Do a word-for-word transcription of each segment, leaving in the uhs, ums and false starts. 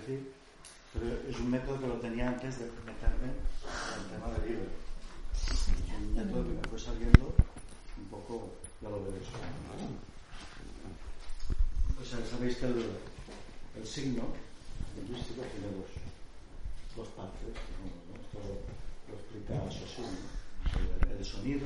decir, pero es un método que lo tenía antes de meterme en el tema del libro. Es un método que me fue saliendo un poco, ya lo veréis. O sea, sabéis que el, el signo lingüístico tiene dos, dos partes, ¿no? Esto lo, lo explica Saussure, ¿no? el, el sonido,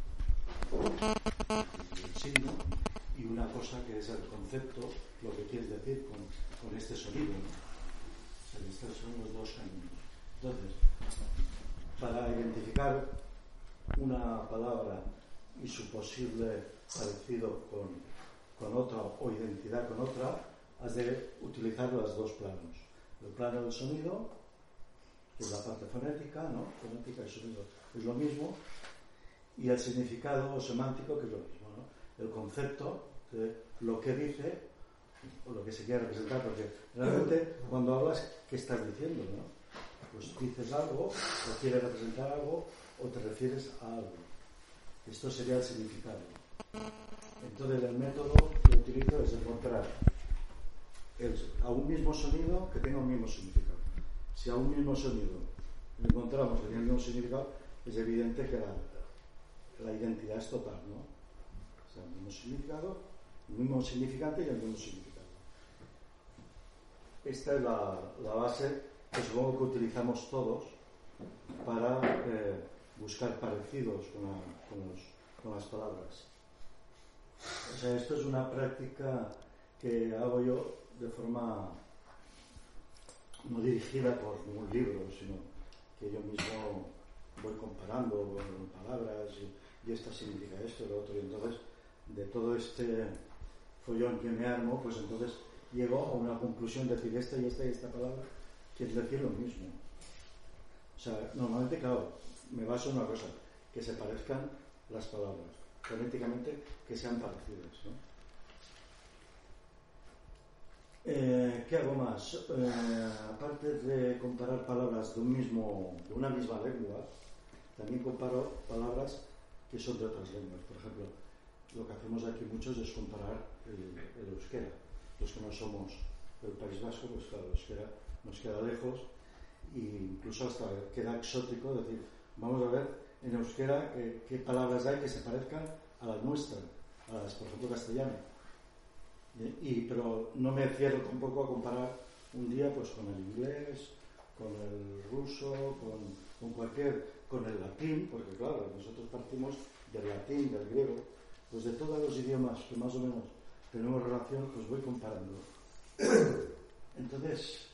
el signo, y una cosa que es el concepto, lo que quieres decir con, con este sonido, ¿no? O sea, estos son los dos caminos. Entonces, para identificar una palabra y su posible parecido con, con otra o identidad con otra, has de utilizar los dos planos. El plano del sonido, que es la parte fonética, ¿no? Fonética y sonido es lo mismo, y el significado semántico, que es lo mismo, ¿no? El concepto de lo que dice o lo que se quiere representar, porque realmente cuando hablas, ¿qué estás diciendo, no? Pues dices algo, o quieres representar algo, o te refieres a algo. Esto sería el significado. Entonces el método que utilizo es encontrar el, a un mismo sonido que tenga un mismo significado. Si a un mismo sonido encontramos el mismo significado, es evidente que la, la identidad es total, ¿no? O sea, el mismo significado, el mismo significante y el mismo significado. Esta es la, la base que supongo que utilizamos todos para eh, buscar parecidos con, la, con, los, con las palabras. O sea, esto es una práctica que hago yo de forma no dirigida por ningún libro, sino que yo mismo voy comparando con palabras y, y esta significa esto y lo otro, y entonces de todo este follón que me armo, pues entonces llego a una conclusión de decir esta y esta y esta palabra quiere decir lo mismo. O sea, normalmente, claro, me baso en una cosa, que se parezcan las palabras, fonéticamente que sean parecidas, ¿no? Eh, ¿Qué hago más? Eh, aparte de comparar palabras de, un mismo, de una misma lengua, también comparo palabras que son de otras lenguas. Por ejemplo, lo que hacemos aquí muchos es comparar el, el euskera. Los que no somos del País Vasco, pues claro, el euskera nos queda lejos e incluso hasta queda exótico decir, vamos a ver en euskera eh, qué palabras hay que se parezcan a las nuestras, a las, por ejemplo, castellano. Y, pero no me cierro tampoco a comparar un día pues con el inglés, con el ruso, con, con cualquier, con el latín, porque claro, nosotros partimos del latín, del griego, pues de todos los idiomas que más o menos tenemos relación, pues voy comparando. Entonces,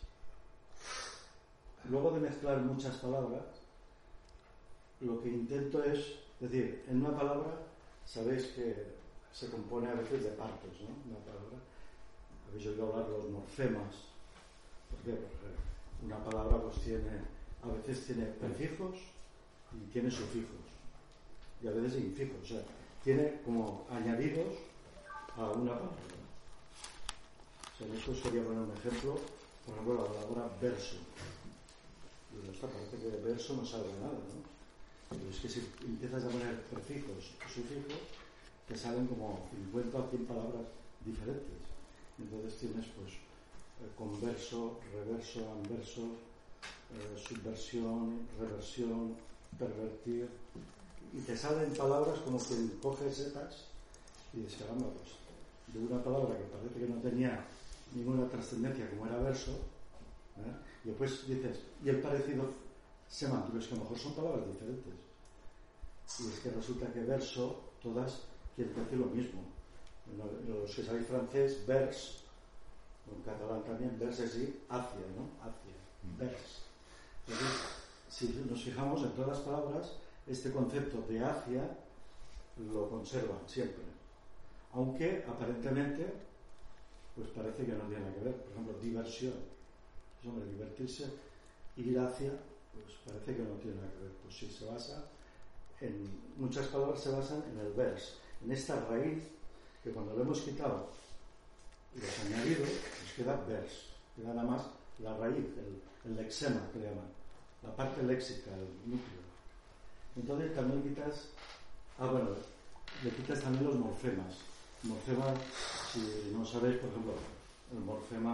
luego de mezclar muchas palabras, lo que intento es, es decir, en una palabra, sabéis que se compone a veces de partes, ¿no? Una palabra. Habéis oído hablar de los morfemas. ¿Por qué? Porque una palabra pues tiene, a veces tiene prefijos y tiene sufijos. Y a veces infijos. O sea, tiene como añadidos a una palabra. O sea, en esto sería poner un ejemplo, por ejemplo, la palabra verso. Y esto parece que de verso no sabe nada, ¿no? Pero es que si empiezas a poner prefijos y sufijos, que salen como cincuenta o cien palabras diferentes. Entonces tienes pues eh, converso, reverso, anverso, eh, subversión, reversión, pervertir, y te salen palabras como que coges setas y dices, caramba, pues de una palabra que parece que no tenía ninguna trascendencia como era verso, ¿eh? Y después dices, y el parecido semántico, es que a lo mejor son palabras diferentes. Y es que resulta que verso, todas quiere decir lo mismo. Los que sabéis francés, vers, en catalán también, vers es decir, hacia, ¿no? Hacia, vers. Entonces, si nos fijamos en todas las palabras, este concepto de hacia lo conservan siempre. Aunque, aparentemente, pues parece que no tiene nada que ver. Por ejemplo, diversión. Pues, hombre, divertirse, ir hacia, pues parece que no tiene nada que ver. Pues sí, se basa en... Muchas palabras se basan en el vers. En esta raíz, que cuando lo hemos quitado y los añadidos, nos queda vers, queda nada más la raíz, el, el lexema que le llaman, la parte léxica, el núcleo. Entonces también quitas, ah bueno, le quitas también los morfemas. Morfema, si no sabéis, por ejemplo, el morfema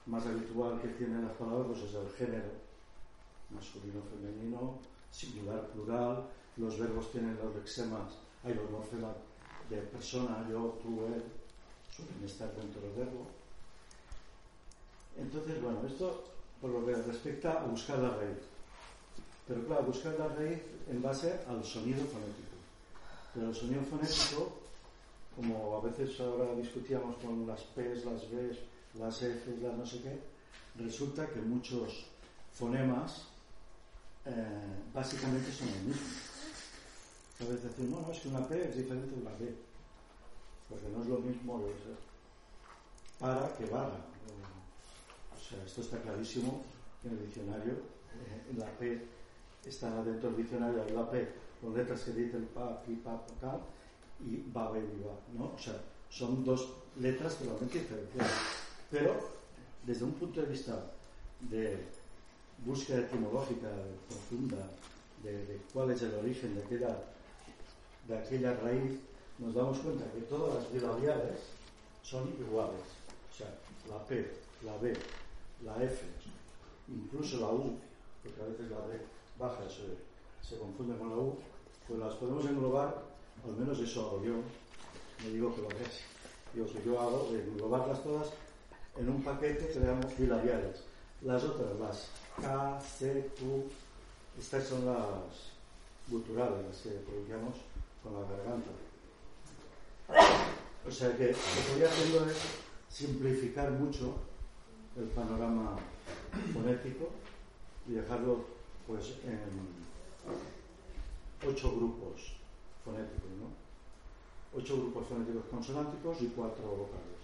más habitual que tienen las palabras pues es el género, masculino, femenino, singular, plural. Los verbos tienen los lexemas, hay los morfemas de persona, yo, tú, él, suelen estar dentro del verbo. Entonces, bueno, esto por lo que respecta a buscar la raíz. Pero claro, buscar la raíz en base al sonido fonético. Pero el sonido fonético, como a veces ahora discutíamos con las P's, las B's, las F's, las no sé qué, resulta que muchos fonemas eh, básicamente son el mismo. A veces decimos, no, no, es que una P es diferente de una B, porque no es lo mismo lo que para que vaga. O sea, esto está clarísimo en el diccionario. Eh, la P está dentro del diccionario, hay la P con letras que dicen pa, pi, pa, pa, ca, y va, be, y va, ¿no? O sea, son dos letras totalmente diferentes. Pero, desde un punto de vista de búsqueda etimológica profunda, de, de cuál es el origen de aquella, de aquella raíz, nos damos cuenta que todas las bilabiales son iguales. O sea, la P, la B, la F, incluso la U, porque a veces la B baja se, se confunde con la U, pues las podemos englobar, al menos eso hago yo, no digo que lo hagáis, digo que yo hago de englobarlas todas en un paquete que le llamamos bilabiales. Las otras, las K, C, Q, estas son las guturales, las que pronunciamos con la garganta. O sea que lo que voy haciendo es simplificar mucho el panorama fonético y dejarlo pues en ocho grupos fonéticos, ¿no? Ocho grupos fonéticos consonánticos y cuatro vocales.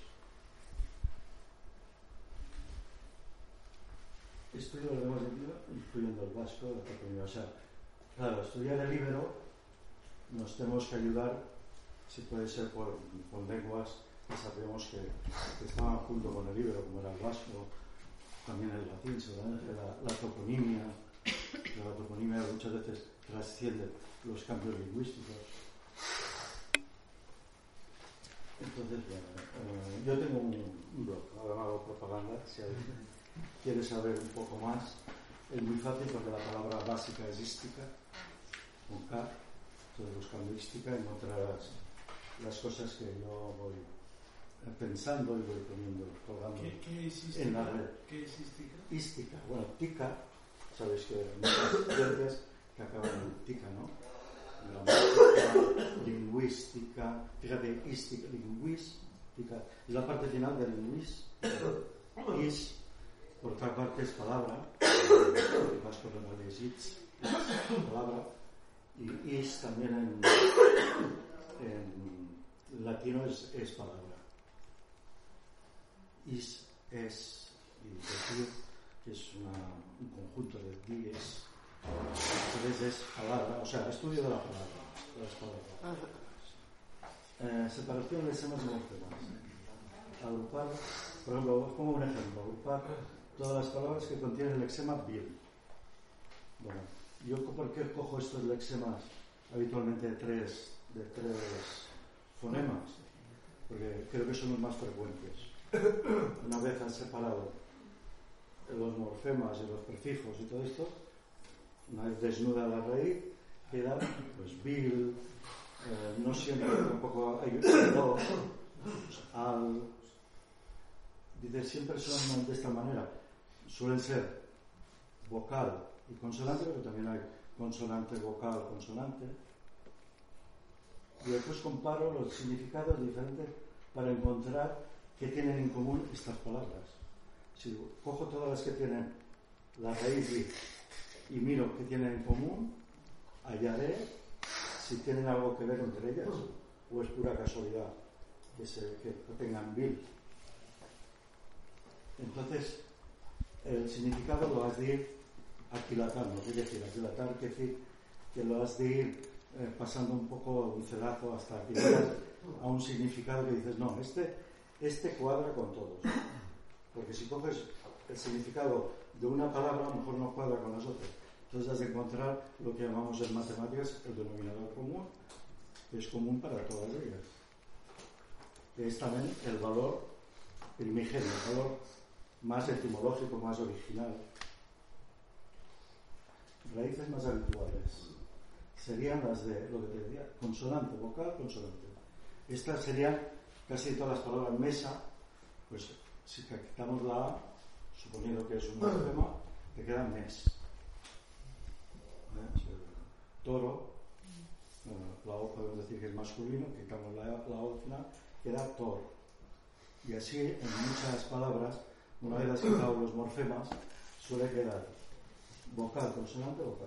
Estudio los demás incluyendo el vasco, la cataluña. O sea, claro, estudiar el íbero nos tenemos que ayudar, si puede ser por, con lenguas que sabemos que, que estaban junto con el íbero, como era el vasco, también el latín, seguramente la, la toponimia. La toponimia muchas veces trasciende los cambios lingüísticos. Entonces, bueno, eh, yo tengo un, un blog, ahora me hago propaganda, si alguien quiere saber un poco más, es muy fácil porque la palabra básica es ística, con K, entonces buscando ística encontrarás las cosas que yo voy pensando y voy poniendo, colgando ¿Qué, qué es ística? En la red. ¿Qué es ística? Ística, bueno, tica, sabéis que hay muchas ciencias que acaban en tica, ¿no? Gramática, lingüística, fíjate, ística, lingüística, es la parte final de lingüis, is, por otra parte es palabra, más por la de is, palabra, y is también en, en latino es, es palabra. Is, es, y decir, que es una, un conjunto de dies, entonces es palabra, o sea, estudio de la palabra, de las palabras. Eh, separación de lesemas y morfemas. Agrupar, por ejemplo, os pongo un ejemplo, agrupar todas las palabras que contienen el lexema bil. Bueno, yo por qué cojo estos lexemas habitualmente de tres, de tres fonemas, porque creo que son los más frecuentes. Una vez han separado los morfemas y los prefijos y todo esto, una vez desnuda la raíz, queda pues bil, eh, no siempre tampoco hay dos, al, dice, siempre son de esta manera, suelen ser vocal y consonante, pero también hay consonante, vocal, consonante. Y después comparo los significados diferentes para encontrar qué tienen en común estas palabras. Si cojo todas las que tienen la raíz y, y miro qué tienen en común, hallaré si tienen algo que ver entre ellas o es pura casualidad que, se, que tengan bil. Entonces, el significado lo has de ir aquilatando. ¿Qué decir? Aquilatar quiere decir que lo has de ir eh, pasando un poco un cedazo hasta que llegas a un significado que dices, no, este, este cuadra con todos. Porque si coges el significado de una palabra, a lo mejor no cuadra con las otras. Entonces has de encontrar lo que llamamos en matemáticas el denominador común, que es común para todas ellas. Que es también el valor primigenio, el valor más etimológico, más original. Raíces más habituales serían las de, lo que te decía, consonante, vocal, consonante. Estas serían casi todas las palabras. Mesa, pues si quitamos la A, suponiendo que es un morfema, te queda mes. ¿Eh? Toro, bueno, la O podemos decir que es masculino, quitamos la, la O al final, queda tor. Y así en muchas palabras, una vez has quitado los morfemas, suele quedar vocal, consonante, vocal.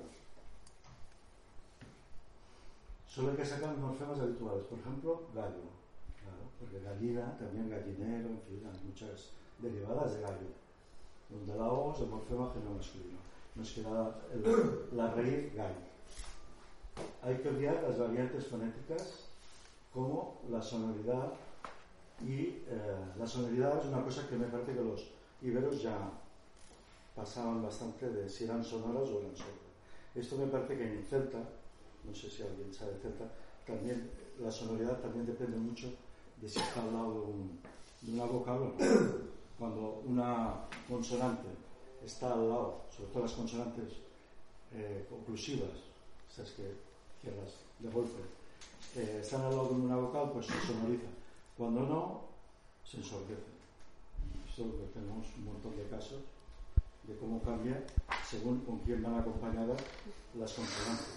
Solo hay que sacar los morfemas habituales. Por ejemplo, gallo. Claro, porque gallina, también gallinero, en fin, hay muchas derivadas de gallo. Donde la O es el morfema género masculino. Nos queda el, la raíz gallo. Hay que olvidar las variantes fonéticas como la sonoridad. Y eh, la sonoridad es una cosa que me parece que los íberos ya pasaban bastante de si eran sonoras o eran sordas. Esto me parece que en celta, no sé si alguien sabe celta, también la sonoridad también depende mucho de si está al lado de, un, de una vocal o no. Cuando una consonante está al lado, sobre todo las consonantes eh, oclusivas, esas que cierras de golpe, eh, están al lado de una vocal, pues se sonoriza. Cuando no, se ensordece. Esto es lo que tenemos un montón de casos de cómo cambia según con quién van acompañadas las consonantes.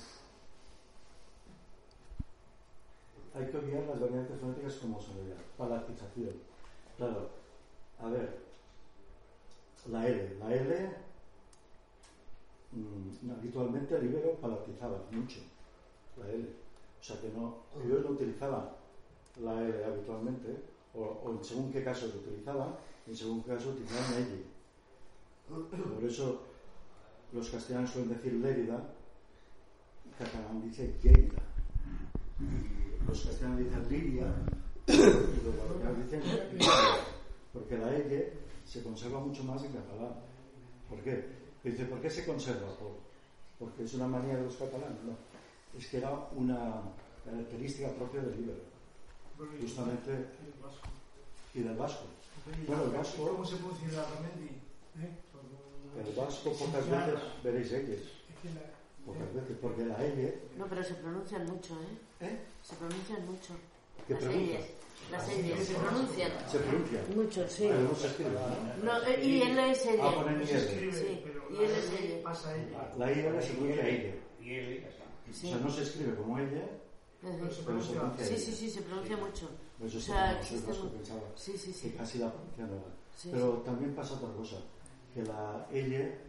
Hay que olvidar las variantes fonéticas como sonoridad. Palatización. Claro, a ver, la L. La L, mmm, habitualmente el íbero palatizaba mucho la L. O sea que no, ellos no utilizaban la L habitualmente, o, o en según qué casos lo utilizaban, en según qué casos utilizaban la L. Por eso los castellanos suelen decir Lérida, el catalán dice Lleida, y los castellanos dicen Liria, y los valencianos dicen Liria, porque la L se conserva mucho más en catalán. ¿Por qué? Dice, ¿por qué se conserva? Por, porque es una manía de los catalanes, no. Es que era una característica propia del íbero. Justamente y del vasco. Bueno, el vasco, ¿cómo se pronuncia la Ramendi? el vasco pocas veces veréis ellos, pocas veces, porque la L no, pero se pronuncian mucho, ¿eh? ¿eh? Se pronuncian mucho. ¿Qué las pregunta? L's, las L's se pronuncian. Se pronuncia Mucho, sí. pero no se escribe, ¿no? No, eh, y L es L. Ah, ponen I Se L. escribe, Sí, pero y la él es L ella. pasa ella. La I L se pronuncia ella. Sí. O sea, no se escribe como ella, Ujú. pero se pronuncia Sí, ella. sí, sí, se pronuncia mucho. Eso O sí, sea, no, existe es lo mu- que pensaba, Sí, sí, sí. que casi la pronuncia no era. Sí, Pero sí. también pasa otra cosa, que la ella, eh,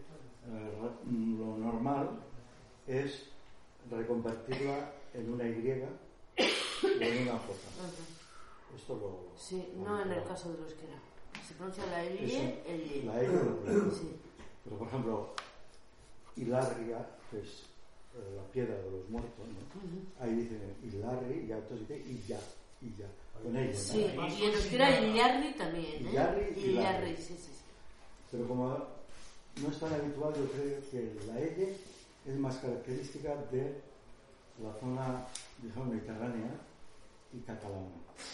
lo normal es reconvertirla en una Y o en una J. Ujú. Esto lo... Sí, lo- no en el lo- caso de los que era. Se pronuncia la L, Eso, L. la L lo pronuncia. Sí. Pero por ejemplo, Hilarria, que es eh, la piedra de los muertos, ¿no? Ujú. Ahí dicen Hilarri y otros dicen y ya, y ya, con ella, ¿no? Sí, y en euskera Illarri también, ¿eh? Illarri, Illarri. Illarri, sí, sí, sí. Pero como no es tan habitual, yo creo que la L es más característica de la zona, digamos, mediterránea y catalana.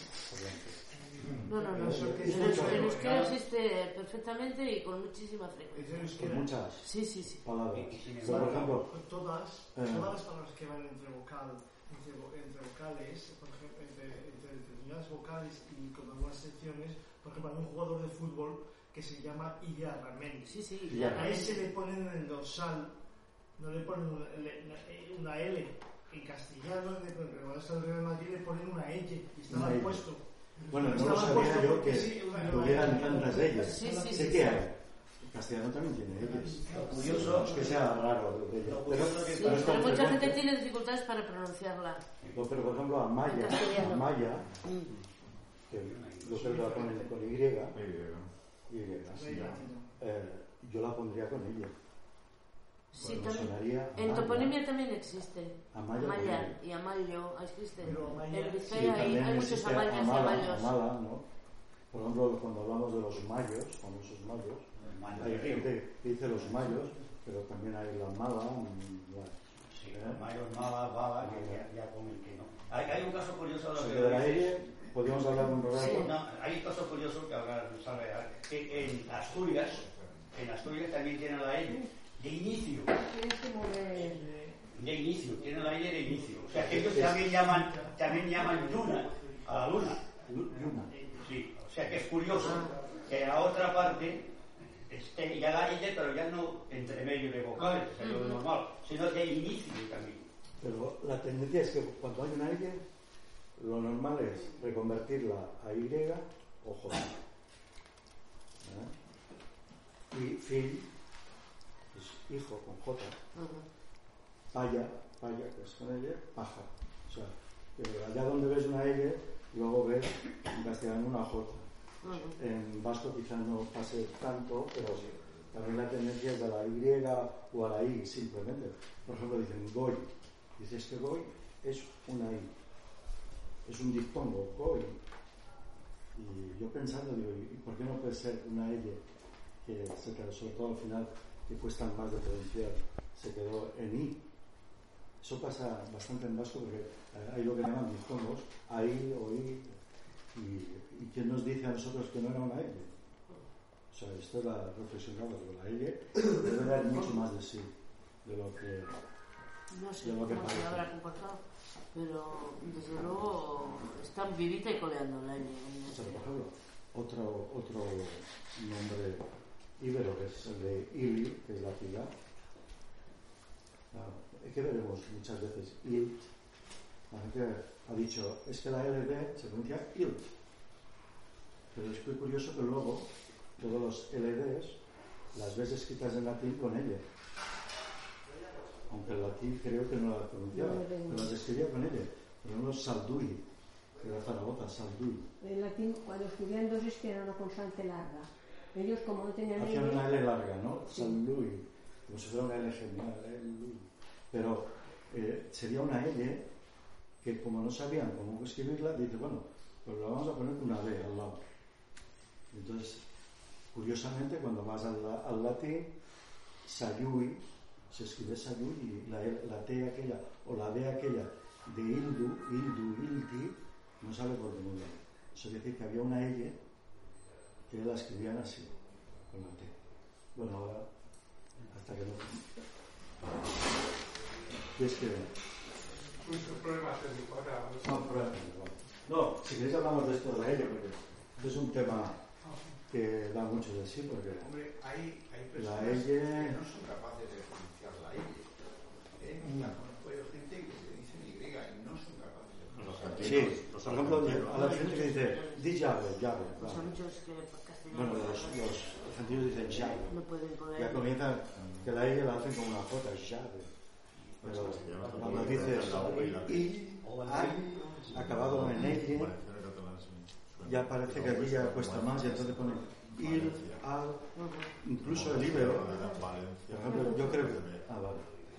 No, no, no. Eso que En es eus- en euskera mucho. existe perfectamente y con muchísima Es frecuencia. en Con euskera. muchas Sí, sí, sí. palabras. Y- y sin Pero, por ejemplo, Todas, Eh. todas las palabras que van entre vocal, entre, vo- entre vocales, por ejemplo, entre, entre determinadas vocales y con algunas secciones, por ejemplo, hay un jugador de fútbol que se llama Illarramendi. Sí, sí. Illarri. A ese le ponen en el dorsal, no le ponen una, le- una L. En castellano, de cuando está el Real Madrid, le ponen una L y está Una mal L. puesto. Bueno, no lo Estaba sabía puesto yo porque que sí, una- que hubieran tantas de ellas. Sí, sí, Sé sí, que sí. hay. El castellano también tiene ellas. Lo curioso, No es que sea raro de ellas. Lo Pero, curioso que- Sí, pero es pero tan mucha gente frecuente. tiene dificultades para pronunciarla. No, pero por ejemplo, Amaya, En castellano. Amaya, Mm. que yo creo que la ponen con Y, Y, Sí, eh, yo la pondría con ella. Sí, Porque también. sonaría En Amaya. toponimia también existe. Amaya Amaya también. y Amallo, existen. Pero Amaya- En Sí, Vizcaya hay, también hay muchos existe Amayas y Amala, Amallos. Amala, ¿no? Por ejemplo, cuando hablamos de los mayos, famosos mayos, hay gente que dice los mayos, pero también hay la mala, la, Sí, ¿eh? los mayos malas, babas, que ya, ya comen que no. Hay, hay un caso curioso de O lo sea, que que de la dices. L podíamos hablar un rato. Sí. No, hay cosas curiosas que hablar, sabe, que en Asturias, en Asturias también tienen la L de inicio. Tienes que mover. De inicio, tienen la L de inicio. O sea que ellos también llaman, también llaman luna a la luna. Luna. Sí, o sea que es curioso que la otra parte esté ya la L, pero ya no entre medio de vocales, es lo normal, sino de inicio también. Pero la tendencia es que cuando hay una L, lo normal es reconvertirla a Y o J. ¿Eh? Y fin, es hijo con J. Paya, paya, que es con L, paja. O sea, que allá donde ves una L, luego ves en castellano una J. En vasco quizás no pase tanto, pero también la tendencia es a la Y o a la I simplemente. Por ejemplo, dicen Goy. Dices que Goy es una I. Es un diptongo, Goy. Y yo pensando, digo, ¿y por qué no puede ser una L que se quedó, sobre todo al final, que cuestan más de pronunciar, se quedó en I? Eso pasa bastante en vasco porque hay lo que llaman diptongos, ahí o I. Y, y quién nos dice a nosotros que no era una L. O sea, esto era reflexionado, pero la L debe dar mucho más de sí de lo que No sé de lo que cómo se parece. habrá comportado, pero desde luego están vivita y coleando la L. O sea, por ejemplo, otro, otro nombre íbero que es el de Ili, que es la ciudad. Claro, es que veremos muchas veces Ilt. La gente ha dicho, es que la L D se pronuncia Ilt. Pero es muy curioso que luego todos los L Ds las ves escritas en latín con L. Aunque el latín creo que no la pronunciaba, No, no, pero no. las escribía con L. Por ejemplo, Saldui, que era Zaragoza, Saldui. En latín, cuando escribían dos es que era una consonante larga. Ellos, como no tenían Hacían L, una L larga, ¿no? Sí. Saldui, como si fuera una L genial, L. Pero eh, sería una L que, como no sabían cómo escribirla, dice, bueno, pues le vamos a poner una D al lado. Entonces, curiosamente, cuando vas al, al latín, Sayui, se escribe Sayui y la, la T aquella o la D aquella de Ildu, Ildu, Ilti, no sale por ningún lado. Eso quiere decir que había una L que la escribían así, con la T. Bueno, ahora, hasta que no. ¿Qué es que.? Muchos problemas técnicos ahora. No, prueba, no, si queréis hablamos de esto de la L, porque esto es un tema que da mucho de sí, porque Hombre, hay, hay la personas L. que no son capaces de pronunciar la L. ¿Eh? Ya conozco yo gente que le dicen Y y no son capaces de pronunciar la L. Sí, por ejemplo, a la gente que dice, di llave, llave. Pues Vale. hay muchos que castellano Bueno, los, los argentinos dicen llave. no pueden poner. Ya comienzan, que la L la hacen como una J, llave. Pero cuando dices I, ay, acabado en L, ya parece que aquí ya cuesta más y entonces ponen il, al, incluso el íbero. Por ejemplo, yo creo que. Ah, vale.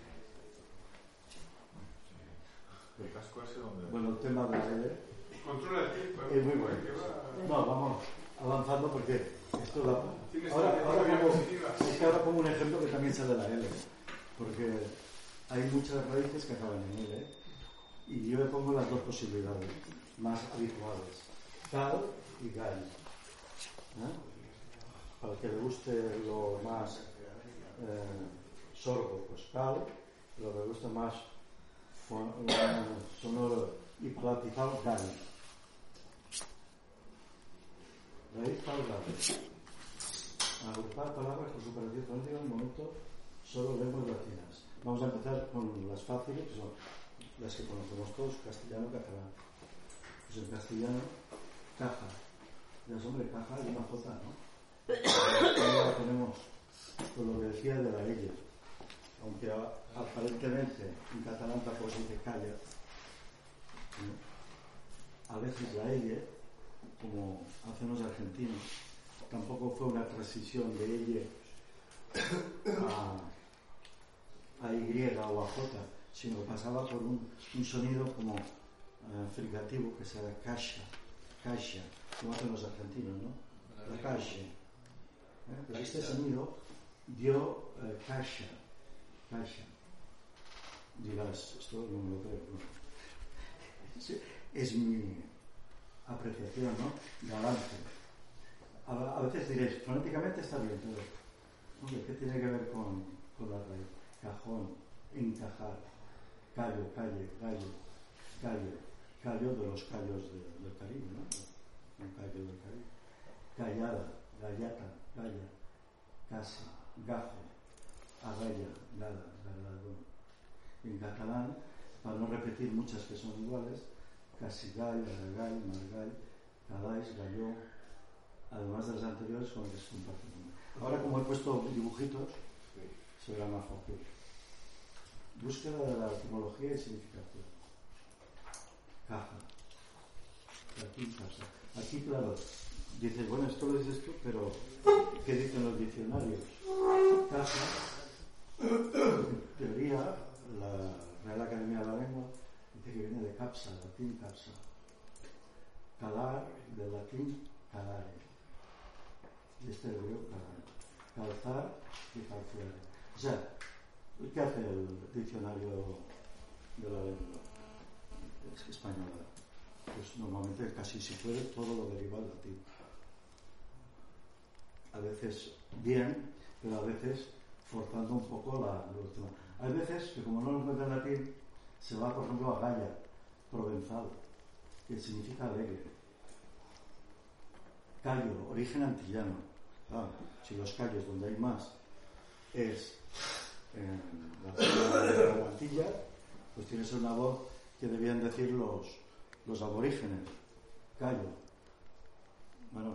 El casco ese donde. Bueno, el tema de la L Controla el tiempo. es muy bueno. Que va- No, vamos avanzando porque esto da. Tienes Ahora, una ahora, pongo, diapositiva. es que ahora pongo un ejemplo que también sale de la L. Porque hay muchas raíces que acaban en L. Y yo le pongo las dos posibilidades más habituales: gal y gal. ¿Eh? Para el que le guste lo más eh, sordo, pues gal. Lo que le guste más fon- eh, sonoro y platicado, gal. Raíz tal gal. Agrupar palabras con su parecido fonético en el momento solo lenguas latinas. Vamos a empezar con las fáciles, que son las que conocemos todos, castellano, catalán. Pues en castellano, caja. Ya es hombre, caja y una J, ¿no? Ahora tenemos con lo que decía de la L. Aunque a, aparentemente en catalán tampoco se dice calla. ¿No? A veces la L, como hacen los argentinos, tampoco fue una transición de L a, a Y o a J, sino que pasaba por un, un sonido como uh, fricativo que se llama caixa, caixa, como hacen los argentinos, ¿no? La caixa. ¿Eh? Pero este sonido dio uh, caixa, caixa. Dirás, esto no me lo creo, ¿no? Es, es mi, apreciación, ¿no? Galante. A, a veces diréis, fonéticamente está bien, pero hombre, ¿qué tiene que ver con, con la raíz? Cajón, encajar, callo, calle, gallo, callo, callo de los callos de, del Caribe, ¿no? Un callo del Caribe. Gallada, gallata, galla, casi, gajo, agalla, gala, galardón. En catalán, para no repetir muchas que son iguales, casi gall, aragall, margall, calais, galló, además de las anteriores con el que se comparte. Ahora, como he puesto dibujitos, se verá más fácil. Búsqueda de la etimología y significación. Caja. Aquí, casa. Aquí, claro, dices, bueno, esto lo dices tú, pero ¿qué dicen los diccionarios? Caja, en teoría, la Real Academia de la Lengua dice que viene de capsa, latín capsa. Calar, del latín calare. Y este es el griego calare. Calzar y calciare. O sea, ¿qué hace el diccionario de la lengua española? Pues normalmente casi si puede todo lo deriva del latín. A veces bien, pero a veces forzando un poco la, la última. Hay veces que como no lo encuentra en latín, se va por ejemplo a galla, provenzal, que significa alegre. Callo, origen antillano. Ah, si los callos donde hay más es en la zona de la Antilla, pues tienes una voz que debían decir los, los aborígenes. Callo. Bueno,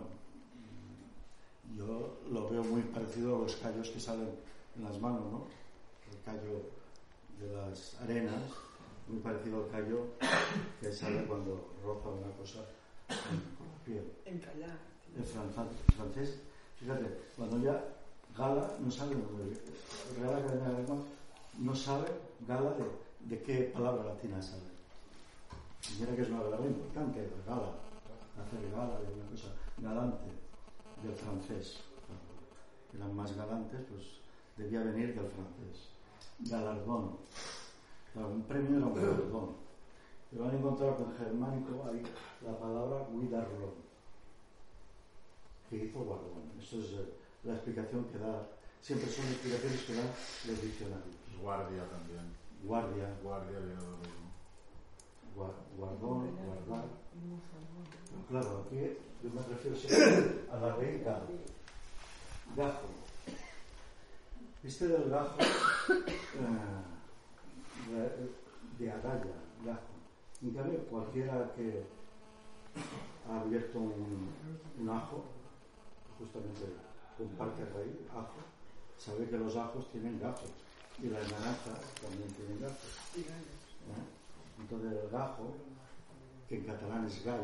yo lo veo muy parecido a los callos que salen en las manos, ¿no? El callo de las arenas, muy parecido al callo que sale cuando roza una cosa con la piel. Encallar. El francés, fíjate, cuando ya Gala no sabe, Real Academia de la Lengua no sabe Gala de, de qué palabra latina sale. Y mira que es una palabra importante, Gala, hacer gala de una cosa, galante, del francés. Cuando eran más galantes, pues debía venir del francés. Galardón, claro, un premio era un galardón. Pero han encontrado con germánico ahí la palabra guidarlón, que hizo guardón. Esto es eh, la explicación que da, siempre son explicaciones que dan los diccionarios. Guardia también. Guardia. Guardia viene lo mismo. Guard, guardón, guardar. Pero claro, aquí yo me refiero siempre a la raíz gajo. Gajo. Este del gajo eh, de, de agalla, gajo. En cambio, cualquiera que ha abierto un, un ajo, justamente comparte raíz, ajo, sabe que los ajos tienen gajos y las naranjas también tienen gajos. ¿Eh? Entonces el gajo, que en catalán es gall,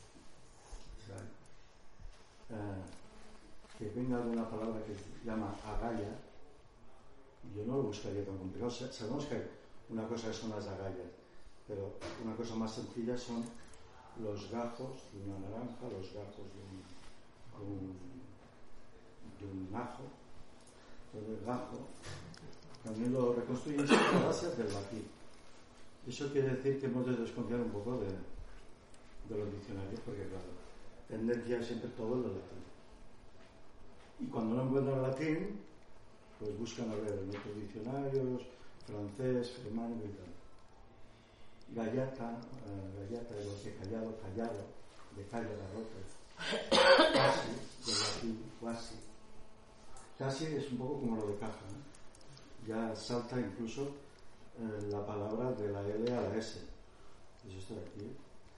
eh, que venga de una palabra que se llama agalla, yo no lo buscaría tan complicado. Sabemos que hay una cosa que son las agallas, pero una cosa más sencilla son los gajos de una naranja, los gajos de un, de un, de un ajo. Entonces el gajo también lo reconstruyen sobre la base del latín. Eso quiere decir que hemos de desconfiar un poco de, de los diccionarios, porque claro, tendencia siempre todo el latín. Y cuando no encuentran latín, pues buscan a ver en otros diccionarios, francés, germánico y tal. Gallata, eh, gallata de los que callado, callado, de callo, garrote. Casi, del latín, quasi. Casi es un poco como lo de caja, ¿no? Ya salta incluso eh, la palabra de la L a la S. Eso está aquí.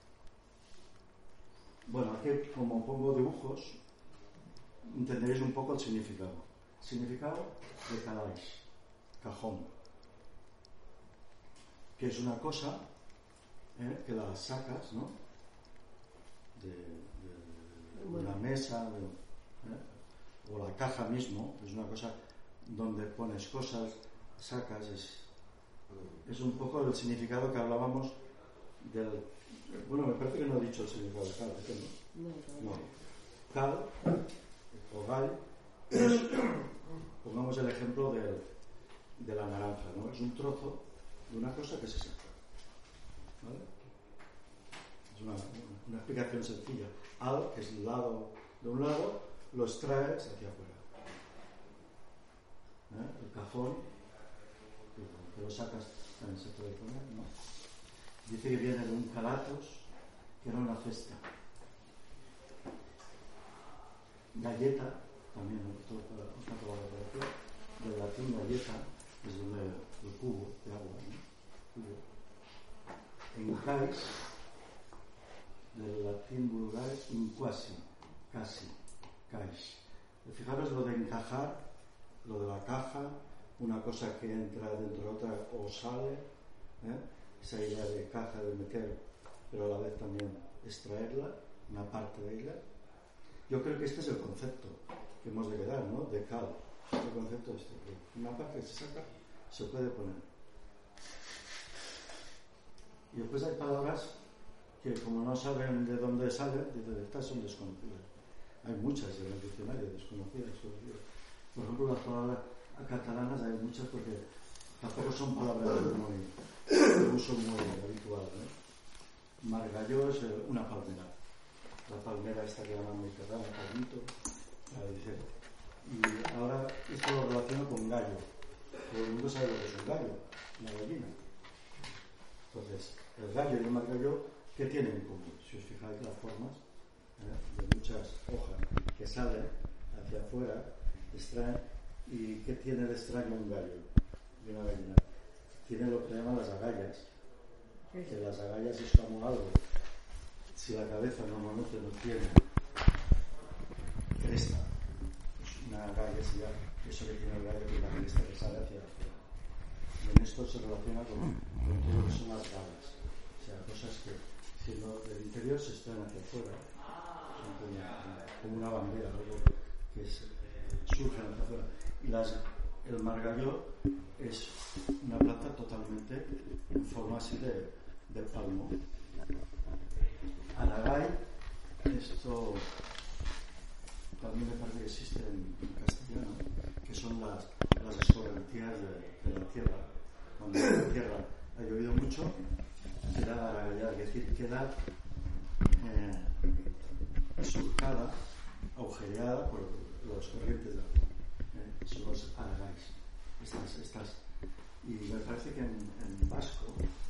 Bueno, aquí como pongo dibujos, entenderéis un poco el significado. Significado de calais, cajón, que es una cosa ¿eh? que la sacas, ¿no? De, de, de una mesa, de, ¿eh? o la caja mismo, es una cosa donde pones cosas, sacas, es, es un poco el significado que hablábamos del... Bueno, me parece que no he dicho el significado de cal, ¿no? No. Cal, o gal, es, pongamos el ejemplo de, de la naranja, ¿no? Es un trozo de una cosa que se saca, ¿vale? Es una, una explicación sencilla. Al, que es el lado de un lado, lo extraes hacia afuera. ¿Eh? El cajón, que lo sacas, también se puede poner, ¿no? Dice que viene de un calatos, que era una cesta. Galleta, también otra palabra parecida, del latín galleta, es donde el cubo de agua, ¿no? Cubo. En cais, del latín vulgar, inquasi, casi, cais. Fijaros lo de encajar, lo de la caja, una cosa que entra dentro de otra o sale, ¿eh? Esa idea de caja, de meter, pero a la vez también extraerla, una parte de ella. Yo creo que este es el concepto que hemos de quedar, ¿no? De cal. El concepto este, que una parte que se saca, se puede poner. Y después hay palabras que, como no saben de dónde salen, dicen, estas son desconocidas. Hay muchas en el diccionario desconocidas. Por ejemplo, las palabras catalanas hay muchas porque tampoco son palabras muy, de uso muy habitual, ¿no? Margalló es una palmera. La palmera esta que llaman mediterránea, palmito, la dice. Y ahora esto lo relaciono con gallo. Todo el mundo sabe lo que es un gallo, una gallina. Entonces, el gallo y el margalló, ¿qué tienen en común? Si os fijáis las formas, ¿eh? De muchas hojas que salen hacia afuera, extraen. ¿Y qué tiene de extraño un gallo y una gallina? Tiene lo que llaman las agallas, que las agallas es como algo. Si la cabeza normalmente no tiene cresta, pues una agalla sería eso que tiene el gallo, que es la cresta que sale hacia afuera. Y en esto se relaciona con, con todo lo que son las galas, o sea, cosas que siendo del interior se extraen hacia afuera, son como una, como una bandera, algo que es, surgen hacia afuera. Y las, el margalló es una planta totalmente en forma así de, de palmo. Aragay, esto también me parece que existe en, en castellano, que son las, las escorrentías de, de la tierra. Cuando la tierra ha llovido mucho, queda aragallada, es decir, queda eh, surcada, agujereada por los corrientes de agua. Eh, son los aragays. Estas, estas. Y me parece que en, en vasco,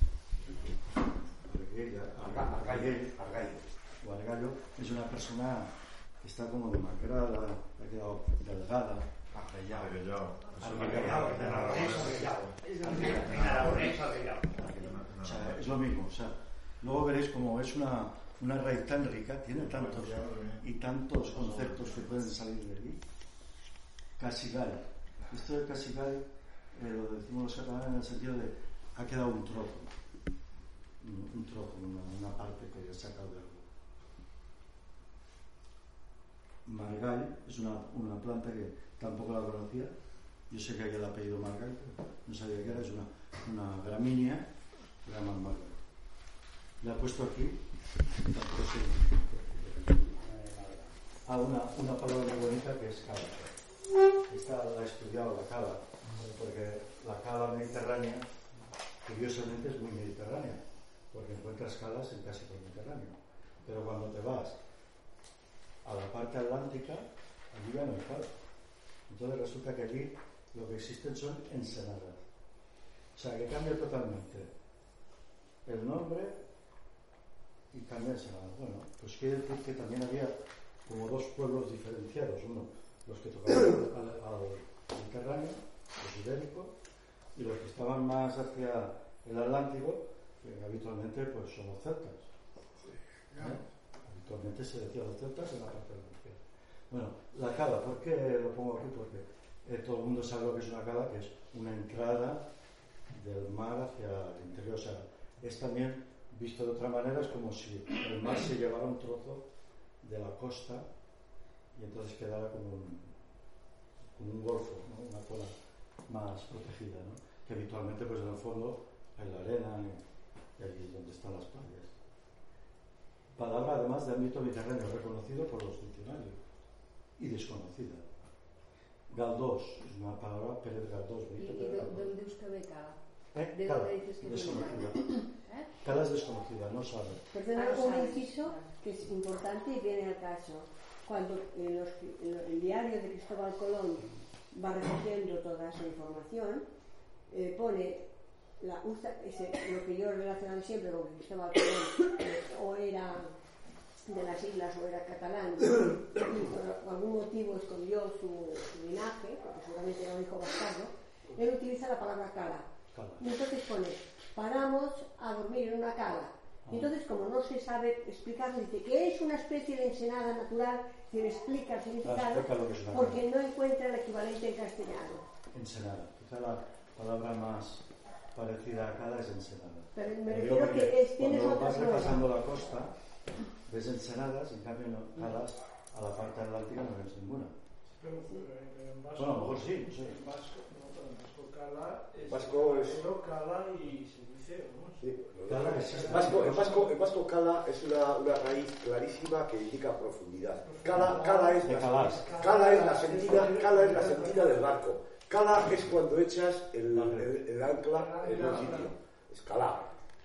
Argay, o Argallo, es una persona que está como demacrada, ha quedado delgada. Argallado. O sea, es lo mismo. O sea, luego veréis como es una, una raíz tan rica, tiene tantos y tantos conceptos que pueden salir de aquí. Casigay. Esto de Casigay eh, lo decimos los catalanes en el sentido de ha quedado un trozo. Un trozo, una, una parte que he sacado de algo. Margall es una, una planta que tampoco la conocía. Yo sé que hay el apellido Margall, pero no sabía que era. Es una, una gramínea que se llama Margall. La he puesto aquí. Tampoco sé. Ah, una, una palabra muy bonita que es cala. Esta la he estudiado, la cala, porque la cala mediterránea, curiosamente, es muy mediterránea. Porque encuentras calas en casi todo el Mediterráneo. Pero cuando te vas a la parte atlántica, allí ya no hay cala. Entonces resulta que allí lo que existen son ensenadas. O sea, que cambia totalmente el nombre y cambia ensenada. Bueno, pues quiere decir que también había como dos pueblos diferenciados. Uno, los que tocaban al, al Mediterráneo, los ibéricos, y los que estaban más hacia el Atlántico, que habitualmente pues son los celtas. ¿Eh? Habitualmente se decía los celtas en la parte de la izquierda. Bueno, la cala, ¿por qué lo pongo aquí? Porque eh, todo el mundo sabe lo que es una cala, que es una entrada del mar hacia el interior. O sea, es también, visto de otra manera, es como si el mar se llevara un trozo de la costa y entonces quedara como un, como un golfo, ¿no? Una zona más protegida, ¿no? Que habitualmente pues en el fondo hay la arena y ahí es donde están las playas. Palabra además de ámbito mediterráneo, reconocido por los diccionarios y desconocida. Galdós, es una palabra, Pérez Galdós. ¿Y, y dónde usted ve cala? Eh, ¿De cala, dónde dices que desconocida. ¿Eh? Cala es desconocida, no sabe. Perdona, Ah, no un sabes. inciso que es importante y viene al caso. Cuando en los- en el diario de Cristóbal Colón va recogiendo toda esa información, eh, pone la, usa, ese, lo que yo he relacionado siempre con que Cristóbal Colón eh, o era de las islas o era catalán y por algún motivo escondió su, su linaje, porque seguramente era un hijo bastardo, él utiliza la palabra cala. Cala. Y entonces pone, paramos a dormir en una cala. Y entonces, como no se sabe explicarlo, dice que es una especie de ensenada natural, que le explica el significado, explica lo que es una porque no encuentra el equivalente en castellano. Ensenada. Quizá la palabra más parecida a cala es ensenada. Pero me Lo digo refiero porque que es, tienes cuando otra vas repasando prueba. la costa, ves ensenadas, en cambio no, calas a la parte atlántica no ves ninguna. Pero, pero en vasco, Bueno, a lo mejor sí, no sé. En vasco, no, pero en vasco cala es. Vasco es- pero cala y se dice, ¿no? Sí, Cala existe. en vasco, en vasco, en vasco cala es una, una raíz clarísima que indica profundidad. Cala, cala es De la, calas. cala es la sentina, cala es la sentina del barco. Cala es cuando echas el, el, el ancla en un sitio. Es calar.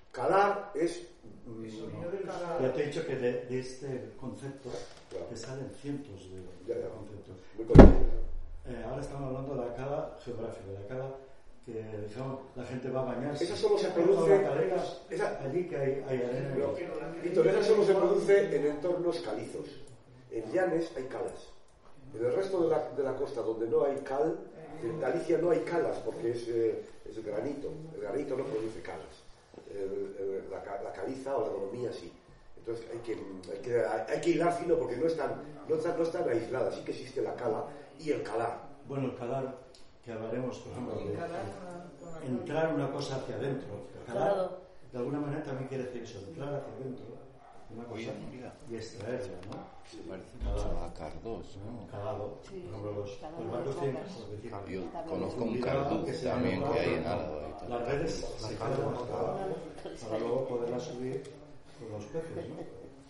Calar es mm, El sonido del cala. Ya te he dicho que de, de este concepto Claro. te salen cientos de, Ya, de ya. conceptos. muy conocido. Eh, ahora estamos hablando de la cala geográfica, de la cala que digamos, la gente va a bañarse. Esa solo se Toda produce- la calera, esa- allí que hay, hay arena. Pero, Víctor, esa solo se produce en entornos calizos. En llanes hay calas. En el resto de la, de la costa donde no hay cal, en Galicia no hay calas porque es, eh, es granito. El granito no produce calas. El- el- la, ca- la caliza o la dolomía sí. Entonces hay que, hay que, hay que hilar fino porque no están, no, están, no están aisladas. Sí que existe la cala y el calar. Bueno, el calar, que hablaremos, por ejemplo, Y de, cala, de entrar una cosa hacia adentro. Calar, Calado. de alguna manera también quiere decir eso, entrar hacia adentro una cosa y extraerla, ¿no? Se parece mucho a Cardós, ¿no? Calado. Sí, Por ejemplo, los, calado los barcos de tienen, rocas. por decir, Yo conozco un profundidad Cardú que se también llama- que hay en Álava y tal. Las redes se quedan más abajo para luego poderlas subir con los peces, ¿no?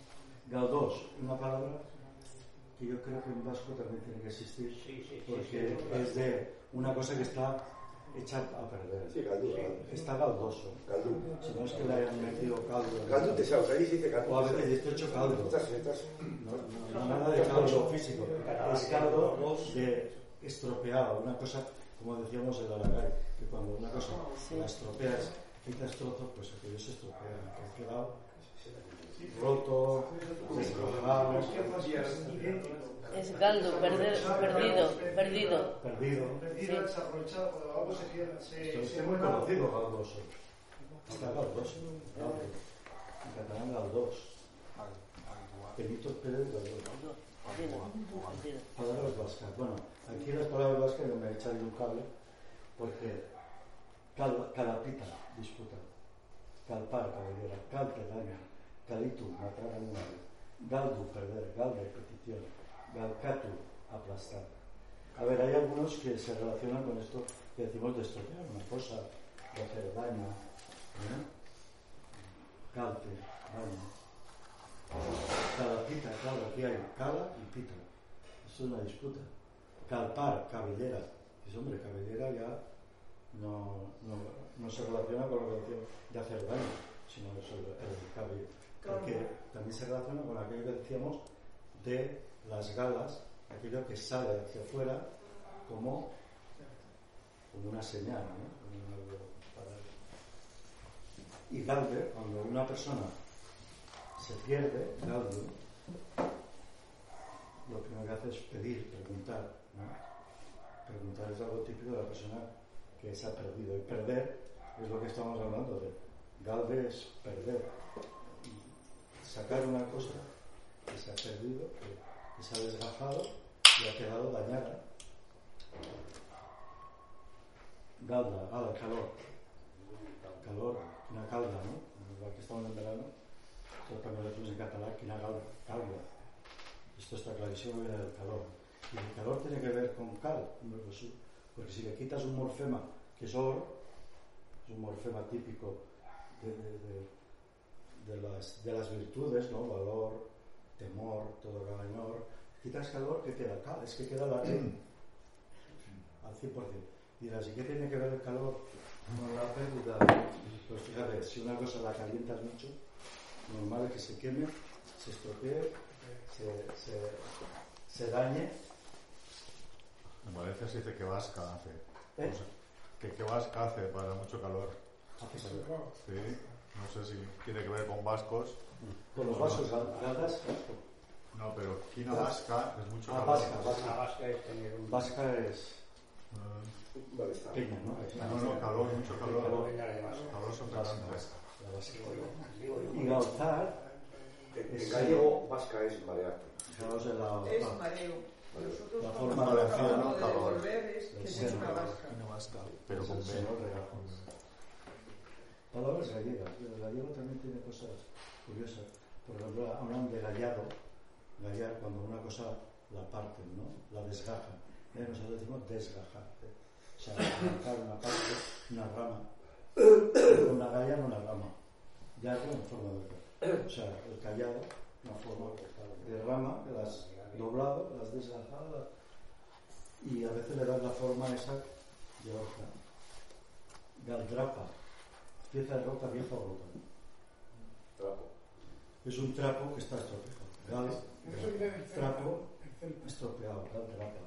Galdós, una palabra que yo creo que en vasco también tiene que existir, Sí, sí, sí, porque sí. es de una cosa que está hecha a perder. Sí, galdú. Está galdoso. Galdú. Si no es que le hayan metido caldo. en- Galdú te sabes, ahí se dice galdú. O a veces está hecho caldo. Estás, estás, No, no, no, nada de caldo físico. Es caldo de estropeado. Una cosa, como decíamos en la Lagay, que cuando una cosa la estropeas, quitas trozos, pues aquello se estropea. Que ha quedado roto, desgrojado, Es galdo, perder, perdido, perdido. perdido. Perdida, desaprovechada, cuando algo se queda, se, Esto se es muy vuelve- conocido, galdoso. Está galdoso. Galdo. En catalán, galdós. Benito Pérez Galdós. Perdido, perdido. Palabras vascas. Bueno, aquí las palabras vascas yo me he echado un cable porque cal, calapita, disputa. Calpar, cabellera. Calte, daño. Calitu, matar animales. Galdu, perder. Galde, petición. Galcatu, aplastar. A ver, hay algunos que se relacionan con esto que decimos de estropear una cosa, de hacer daño. ¿eh? Calte, daño. Calapita, claro, aquí hay cala y pita. Esto es una disputa. Calpar, cabellera. Dices, hombre, cabellera ya no, no, no se relaciona con lo que decíamos de hacer daño, sino eso, el, el cabello. Porque también se relaciona con aquello que decíamos de las galas, aquello que sale hacia afuera como, como una señal, ¿no? Como algo para... Y galde, cuando una persona se pierde, galde, lo primero que hace es pedir, preguntar, ¿no? Preguntar es algo típico de la persona que se ha perdido. Y perder es lo que estamos hablando de. Galde es perder. Sacar una cosa que se ha perdido, que, que se ha desgajado y ha quedado dañada. Galda, ah, el calor. Calor, una calda, ¿no? Igual que estamos en verano, pero también lo decimos en catalán, que una calda, calda. Esto está clarísimo, viene del calor. Y el calor tiene que ver con cal, hombre, pues sí, porque si le quitas un morfema, que es or, es un morfema típico de, de, de, de, las, de las virtudes, ¿no? Valor, temor, todo galañor. Quitas calor, ¿qué queda? Cal, es que queda la al cien por ciento. Y dirás, ¿y qué tiene que ver el calor Bueno, la pérdida, pues fíjate, si una cosa la calientas mucho, normal es que se queme, se estropee, se, se, se dañe. En Valencia se dice que vasca hace. ¿Eh? O sea, que, que vasca hace para mucho calor. Hace Sí, calor. no sé si tiene que ver con vascos. Con los vasos galdas. No, pero quina vasca es mucho Ah, calor. vasca, vasca. La vasca es tener un... Vasca es Mm, Vale, está. peña, ¿no? No, no, calor, mucho calor. Calor. Calor sofocante. La vasca. Y galzar En, Es- en gallego, vasca es marearte. fijaos en la, Es la- mareo. Nosotros la cuando forma de acabamos acción, de calor. devolver es que es seno. una vasca. Quina vasca. Pero es con el B. seno regajo. Palabras gallegas. El gallego también tiene cosas curiosas. Por ejemplo, hablan de gallado, gallar cuando una cosa la parten, ¿no? La desgajan. ¿Eh? Nosotros decimos desgajar. ¿eh? O sea, arrancar una parte, una rama. Una galla no una rama. Ya con forma de... O sea, el callado, una forma de rama, que las has doblado, las has desgajado y a veces le das la forma esa de hoja. Galdrapa, pieza de ropa vieja o rota. Trapo. Es un trapo que está estropeado. Gal, trapo estropeado, galdrapa.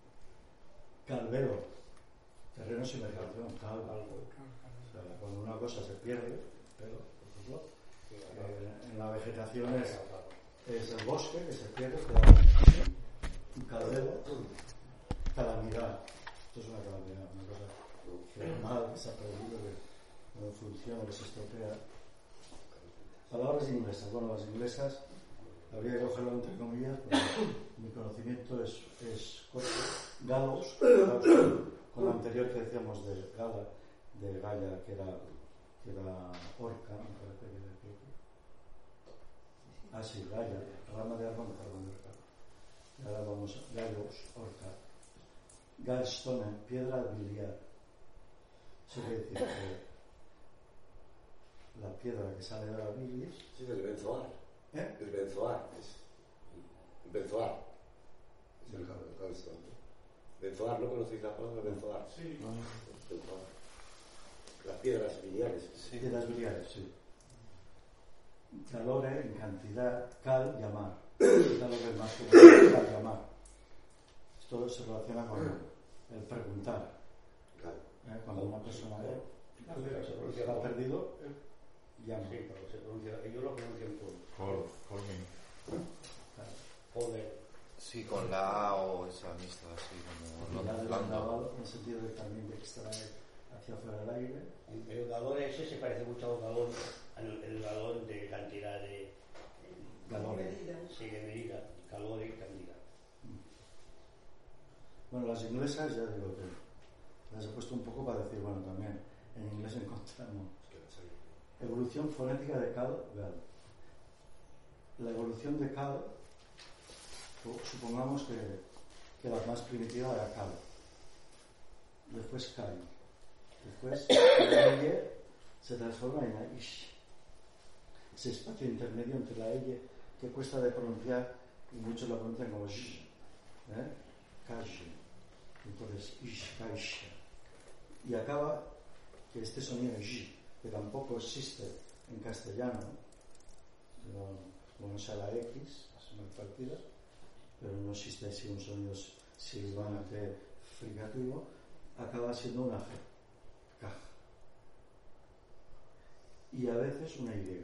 Calvelo, terreno sin vegetación, calvo. O sea, cuando una cosa se pierde, pero, por ejemplo, eh, en la vegetación es, es el bosque que se pierde, queda un calvelo, calamidad. Esto es una calamidad, una cosa que mal, que se ha perdido, que no funciona, que se estropea. Palabras inglesas. Bueno, las inglesas habría que cogerlo entre comillas, porque mi conocimiento es, es corto. Galos, con lo anterior que decíamos de Gala, de Gaia, que era, que era orca, me parece que era aquí. Ah, sí, Gaia, rama de árbol, rama de orca. Y ahora vamos a Gallos, orca. Gallstone, piedra biliar. Eso quiere decir que la piedra que sale de la bilis. Sí, el benzoar. ¿Eh? El benzoar es. El benzoar. Es el gallstone. Benzoar, ¿no conocéis la palabra benzoar? Sí. No, Benzoar. Las piedras biliares. sí. Piedras biliares, sí. Calore en cantidad, cal, llamar. Calore más que cal, llamar. Esto se relaciona con el preguntar. ¿Eh? Cuando una persona se ha perdido, llama. Sí, pero se pronuncia, ellos lo pronuncian por Call, call me. joder. Sí, con la A o esa mixta, así como Ya del blando. lavado, en el sentido de también de extraer hacia afuera el aire. El galón ese se parece mucho al galón, al el galón de cantidad de... Galore. Sí, de medida, calor y cantidad. Bueno, las inglesas ya digo que las he puesto un poco para decir, bueno, también en inglés encontramos evolución fonética de cal, gal. La evolución de cal, supongamos que, que la más primitiva era cal, después cal, después la L se transforma en la ish, ese espacio intermedio entre la L que cuesta de pronunciar y muchos la pronuncian como sh, ¿eh? Kashi. Entonces, ish, kaish. Y acaba que este sonido sh, que tampoco existe en castellano, no, bueno, sea la X, es muy partida, pero no existe así un sonido silbante fricativo, acaba siendo una G, Kaj. Y a veces una Y,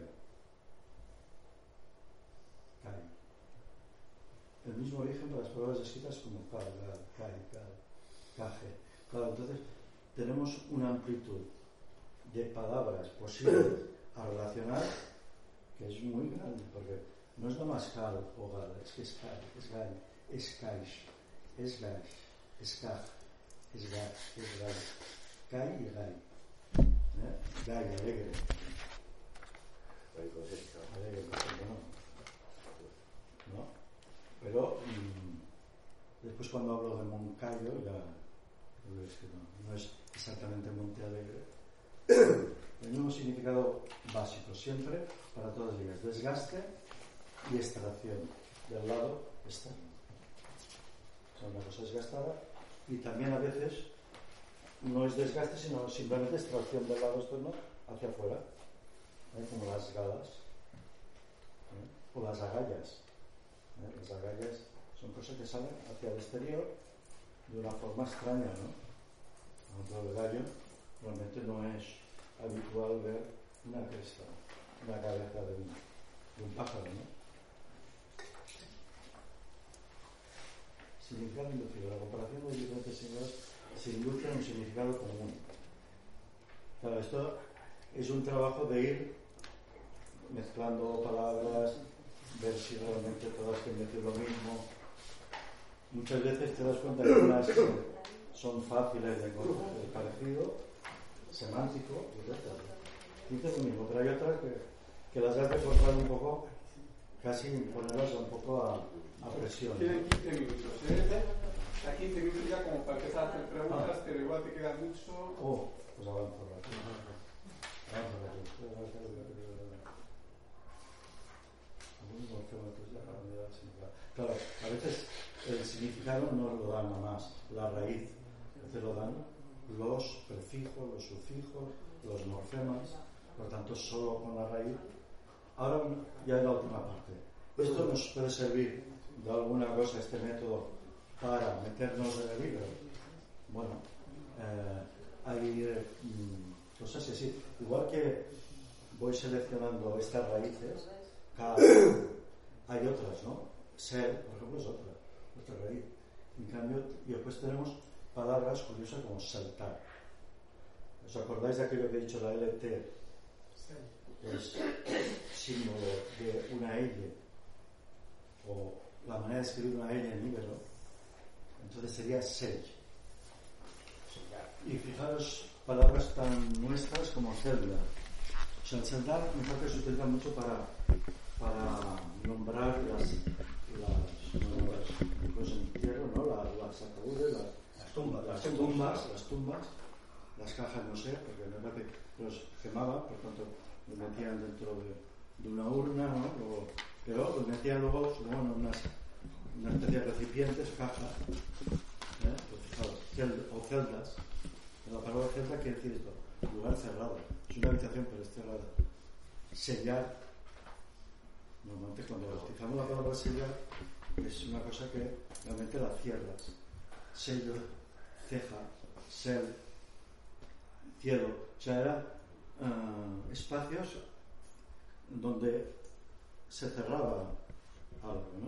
Kai. El mismo origen de las palabras escritas como Kal, Gal, Kai, Gal, Kaje. Claro, entonces tenemos una amplitud de palabras posibles a relacionar que es muy grande, porque no es nada más Kal o Gal, es que es Kai, es Gai, es Kaish, es Gaish, es Kaj, es Gai, es Gai, Kai y Gai. ¿Eh? Gai, alegre. Alegre, bueno. ¿No? Pero mmm, después cuando hablo de Moncayo ya es que no, no es exactamente Monte Alegre. El mismo significado básico siempre para todas ellas: desgaste y extracción del lado externo. O sea, una cosa desgastada y también a veces no es desgaste, sino simplemente extracción del lado externo hacia afuera, ¿eh? Como las galas, ¿eh? O las agallas. ¿eh? Las agallas son cosas que salen hacia el exterior de una forma extraña, ¿no? Por ejemplo, el gallo realmente no es habitual ver una cresta, una cabeza de un, de un pájaro, ¿no? Significado inducido. La comparación de diferentes signos se induce a un significado común. Claro, esto es un trabajo de ir mezclando palabras, ver si realmente todas quieren decir lo mismo. Muchas veces te das cuenta que unas son fáciles de encontrar el parecido semántico y otras dicen lo mismo, pero hay otras que, que las has de forzar un poco, casi ponerlas un poco a, a presión. Tienen quince minutos, ¿eh? A quince minutos ya como para empezar a hacer preguntas, ah. pero igual te queda mucho. Oh, pues avanzo rápido. Avanzo rápido. Claro, a veces el significado no lo dan nada más la raíz, a veces lo dan los prefijos, los sufijos, los morfemas, por lo tanto solo con la raíz. Ahora ya es la última parte. Esto nos puede servir de alguna cosa, este método, para meternos en el libro. Bueno, eh, hay eh, cosas que sí, igual que voy seleccionando estas raíces, cada hay otras, ¿no? Ser, por ejemplo, es otra, otra raíz. En cambio, y después tenemos palabras curiosas como saltar. ¿Os acordáis de aquello que he dicho, la L T? Es símbolo de una L, o la manera de escribir una L en íbero. Entonces sería sell. Y fijaros palabras tan nuestras como celda. O sea, el celdar mejor que se utiliza mucho para, para nombrar las, las, las los entierros, ¿no? Las, las ataúdes, las, las tumbas, las tumbas, las tumbas, las cajas, no sé, porque no era que los quemaban, por tanto los metían dentro de, de una urna, ¿no? Luego, pero los metían luego, bueno, unas, una especie de recipientes, cajas, ¿eh? Pues, fijaros, cel, o celdas. La palabra celda quiere decir esto, lugar cerrado. Es una habitación pero es cerrada. Sellar. Normalmente cuando utilizamos la palabra sellar es una cosa que realmente la cierras. Sello, ceja, sel, cielo. O sea, eran uh, espacios donde se cerraba algo, ¿no?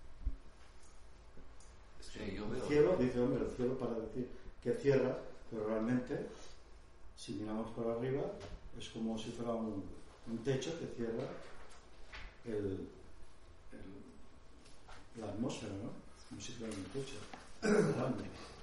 Sí, yo veo. Cielo, dice hombre, el cielo para decir que cierra, pero realmente, si miramos por arriba, es como si fuera un, un techo que cierra el, el, la atmósfera, ¿no? Como si fuera un techo grande.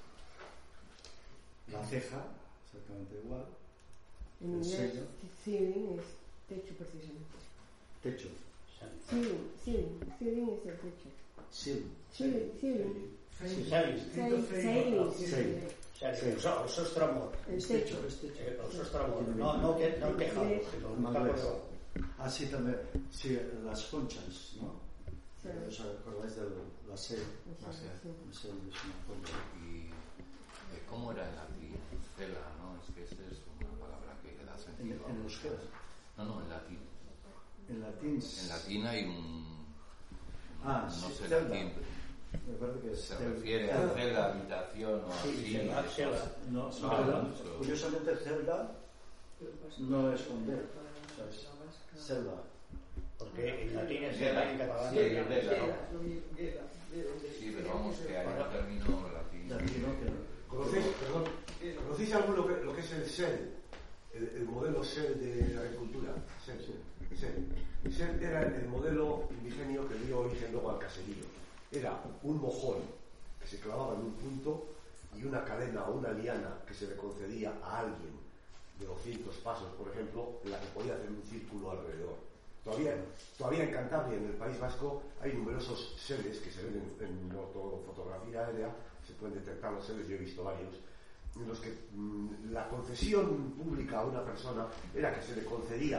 La ceja, exactamente igual. En inglés, ceiling es techo precisamente. Techo. Ceiling, ceiling, ceiling es el techo. Ceiling. Ceiling, ceiling. Sailing. Sailing. Eso es tramor. El techo. Eso es tramor. No, no, que no tejado. Ah, sí, también. Sí, las conchas, ¿no? ¿Os acordáis de la sel? La sel es una concha. ¿Y cómo era en latín? Cela, ¿no? Es que esta es una palabra que da sentido. ¿En euskera? No, no, en latín. En latín. En latín hay un. Ah, no sí, sé celda. latín. Me parece que se refiere a celda, habitación o así. Sí, celda, celda. No, no, no, no, curiosamente celda no es con D, o sea, es celda. Porque en latín es celda y en catalán sí, es celda, ¿no? Sí, pero vamos, que hay un término latín. Latino que ¿Conocéis, perdón, ¿conocéis algo lo que, lo que es el S E L? El, el modelo S E L de la agricultura. S E L, sí. S E L. S E L era el modelo indigenio que dio origen luego al caserío. Era un mojón que se clavaba en un punto y una cadena o una liana que se le concedía a alguien de doscientos pasos, por ejemplo, en la que podía hacer un círculo alrededor. Todavía, todavía en Cantabria, en el País Vasco, hay numerosos seles que se ven en, en fotografía aérea, se pueden detectar los seles, yo he visto varios, en los que mmm, la concesión pública a una persona era que se le concedía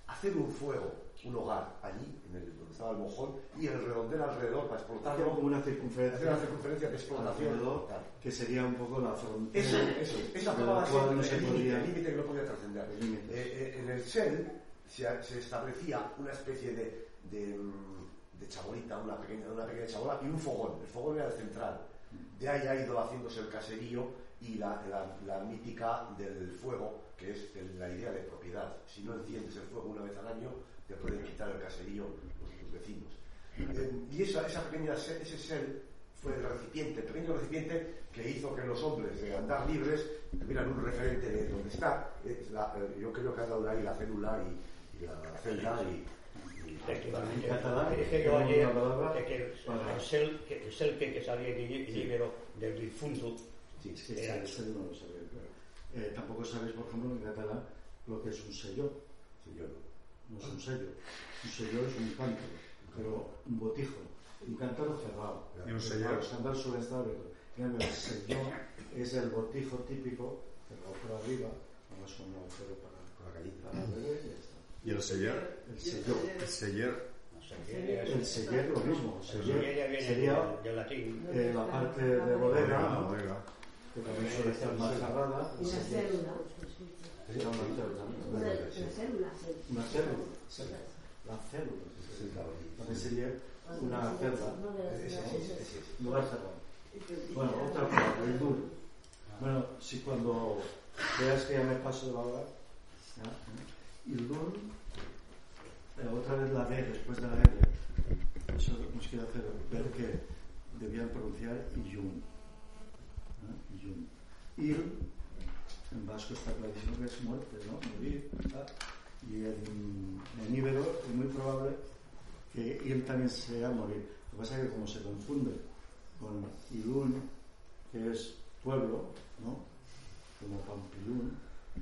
hacer un fuego, un hogar allí, en el, donde estaba el mojón, y el redondel alrededor para explotarlo. Como una circunferencia, hacer una circunferencia de explotación. Alrededor, claro. Que sería un poco la frontera. Eso, eso, esa de va la a cual ser no se el límite, podría- el límite que no podía trascender. Eh, eh, en el Shell se, se establecía una especie de, de, mm, de chabolita, una pequeña, una pequeña chabola y un fogón. El fogón era el central. De ahí ha ido haciéndose el caserío y la, la, la mítica del fuego, que es el- la idea de propiedad. Si no enciendes el fuego una vez al año, te pueden quitar el caserío los, tus vecinos. Eh, y esa, esa pequeña, se- ese Shell fue el recipiente, el pequeño recipiente que hizo que los hombres de andar libres tuvieran un referente de donde está. Eh, la, eh, yo creo que ha dado ahí la célula y, y la celda y, y Efectivamente. En catalán, Es que yo tenemos ayer, una palabra de que el, para- el sel, que, el sel que, que salía en el libro del difunto, Sí, es que era- el sello no lo sabéis, pero eh, tampoco sabéis, por ejemplo, en catalán lo que es un sello. Sello. No es un sello. Un sello es un cántaro, pero un botijo, un cántaro cerrado. Y un Cerrado, sello. Los cántaros suelen estar abiertos. En cambio, el sello es el botijo típico, cerrado por arriba, además con un agujero para, con la cañita. para beber y ya está. ¿Y el seller? El sello. El seller. no sé, El seller lo mismo. el Seller seller viene sería del, del latín. eh, la parte de bodega, Bodega, ¿no? bodega. Que también suele estar más cerrada. Una célula. Era una célula, ¿no? Una, una célula, sí. Una célula. La célula. También sería una celda. Lugar cerrado. Bueno, otra palabra, el duro. Bueno, si cuando veas que ya me paso de la hora, ¿ya? El duro, eh, otra vez la D después de la R, eso nos quiere hacer ver que debían pronunciar Iyun. ¿eh? Iyun. Il, en vasco está clarísimo que es muerte, ¿no? Morir. ¿verdad? Y en, en íbero es muy probable que il también sea morir. Lo que pasa es que como se confunde con Ilun, que es pueblo, ¿no? Como Pampilun,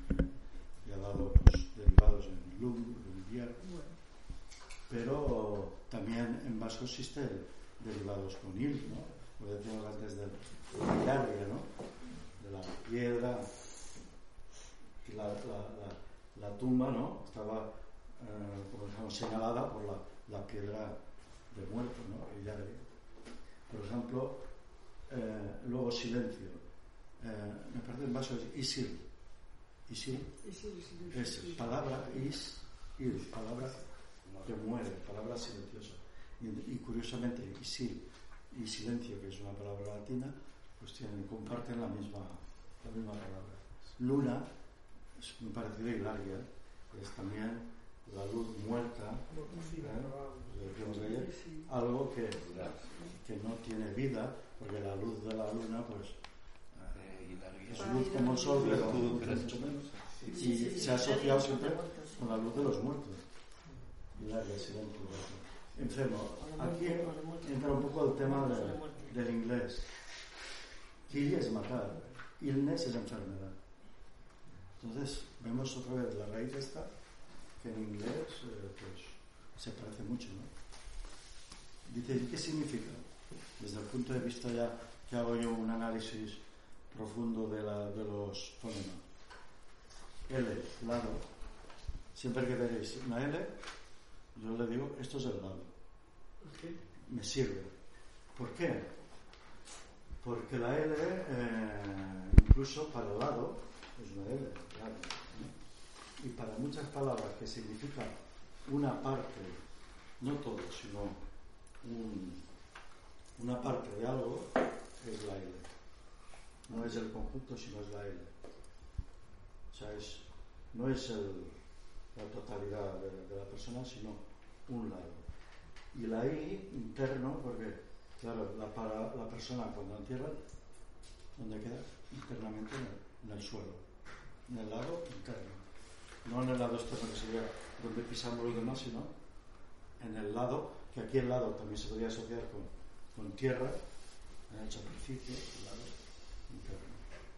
y ha dado pues, derivados en Lum, Lumbier, pero también en vasco existen derivados con il, ¿no? Lo decíamos antes de la piedra, ¿no? De la piedra, la, la, la, la tumba, ¿no? Estaba, eh, como dijamos, señalada por la, la piedra de muerto, ¿no? El yare. Por ejemplo, eh, luego silencio. Eh, me parece en vasco es isil. Isil es palabra, is, ir, palabra que muere, palabra silenciosa. Y, y curiosamente, isil y silencio, que es una palabra latina, pues tienen, comparten la misma, la misma palabra. Luna es muy parecida y larga, es también la luz muerta, ¿eh? Algo que, que no tiene vida, porque la luz de la luna pues eh, es luz como el sol, pero mucho menos, y se ha asociado siempre con la luz de los muertos. Y larga, silencio. Enfermo. Aquí entra un poco el tema de, del inglés. Kill es matar, illness es enfermedad. Entonces vemos otra vez la raíz esta, que en inglés eh, pues, se parece mucho, ¿no? Dice, ¿y qué significa? Desde el punto de vista ya que hago yo un análisis profundo de, la, de los fonemas. L, lado. Siempre que veréis una L, yo le digo, esto es el lado. Me sirve. ¿Por qué? Porque la L, eh, incluso para el lado, es una L, claro, ¿no? Y para muchas palabras que significan una parte, no todo, sino un, una parte de algo, es la L. No es el conjunto, sino es la L. O sea, es, no es el, la totalidad de, de la persona, sino un lado. Y la I, interno, porque, claro, la, para la persona cuando entierra, ¿dónde queda? Internamente en el, en el suelo, en el lado interno. No en el lado externo, que sería donde pisamos los demás, sino en el lado, que aquí el lado también se podría asociar con, con tierra, en el superficie, el lado interno.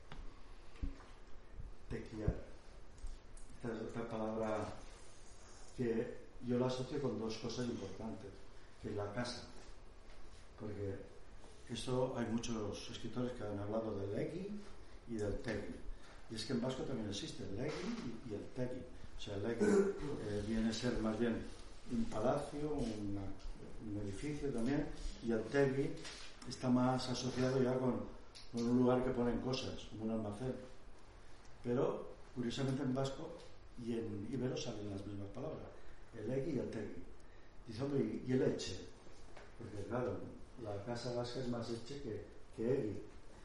Tequiar. Esta es otra palabra que yo la asocio con dos cosas importantes, que es la casa. Porque esto hay muchos escritores que han hablado del egui y del tegui. Y es que en vasco también existe el egui y el tegui. O sea, el egui eh, viene a ser más bien un palacio, una, un edificio también, y el tegui está más asociado ya con, con un lugar que ponen cosas, como un almacén. Pero, curiosamente, en vasco y en íbero salen las mismas palabras, el egui y el tegui. Dice, hombre, ¿y el eche? Porque, claro, la casa vasca es más eche que, que egui.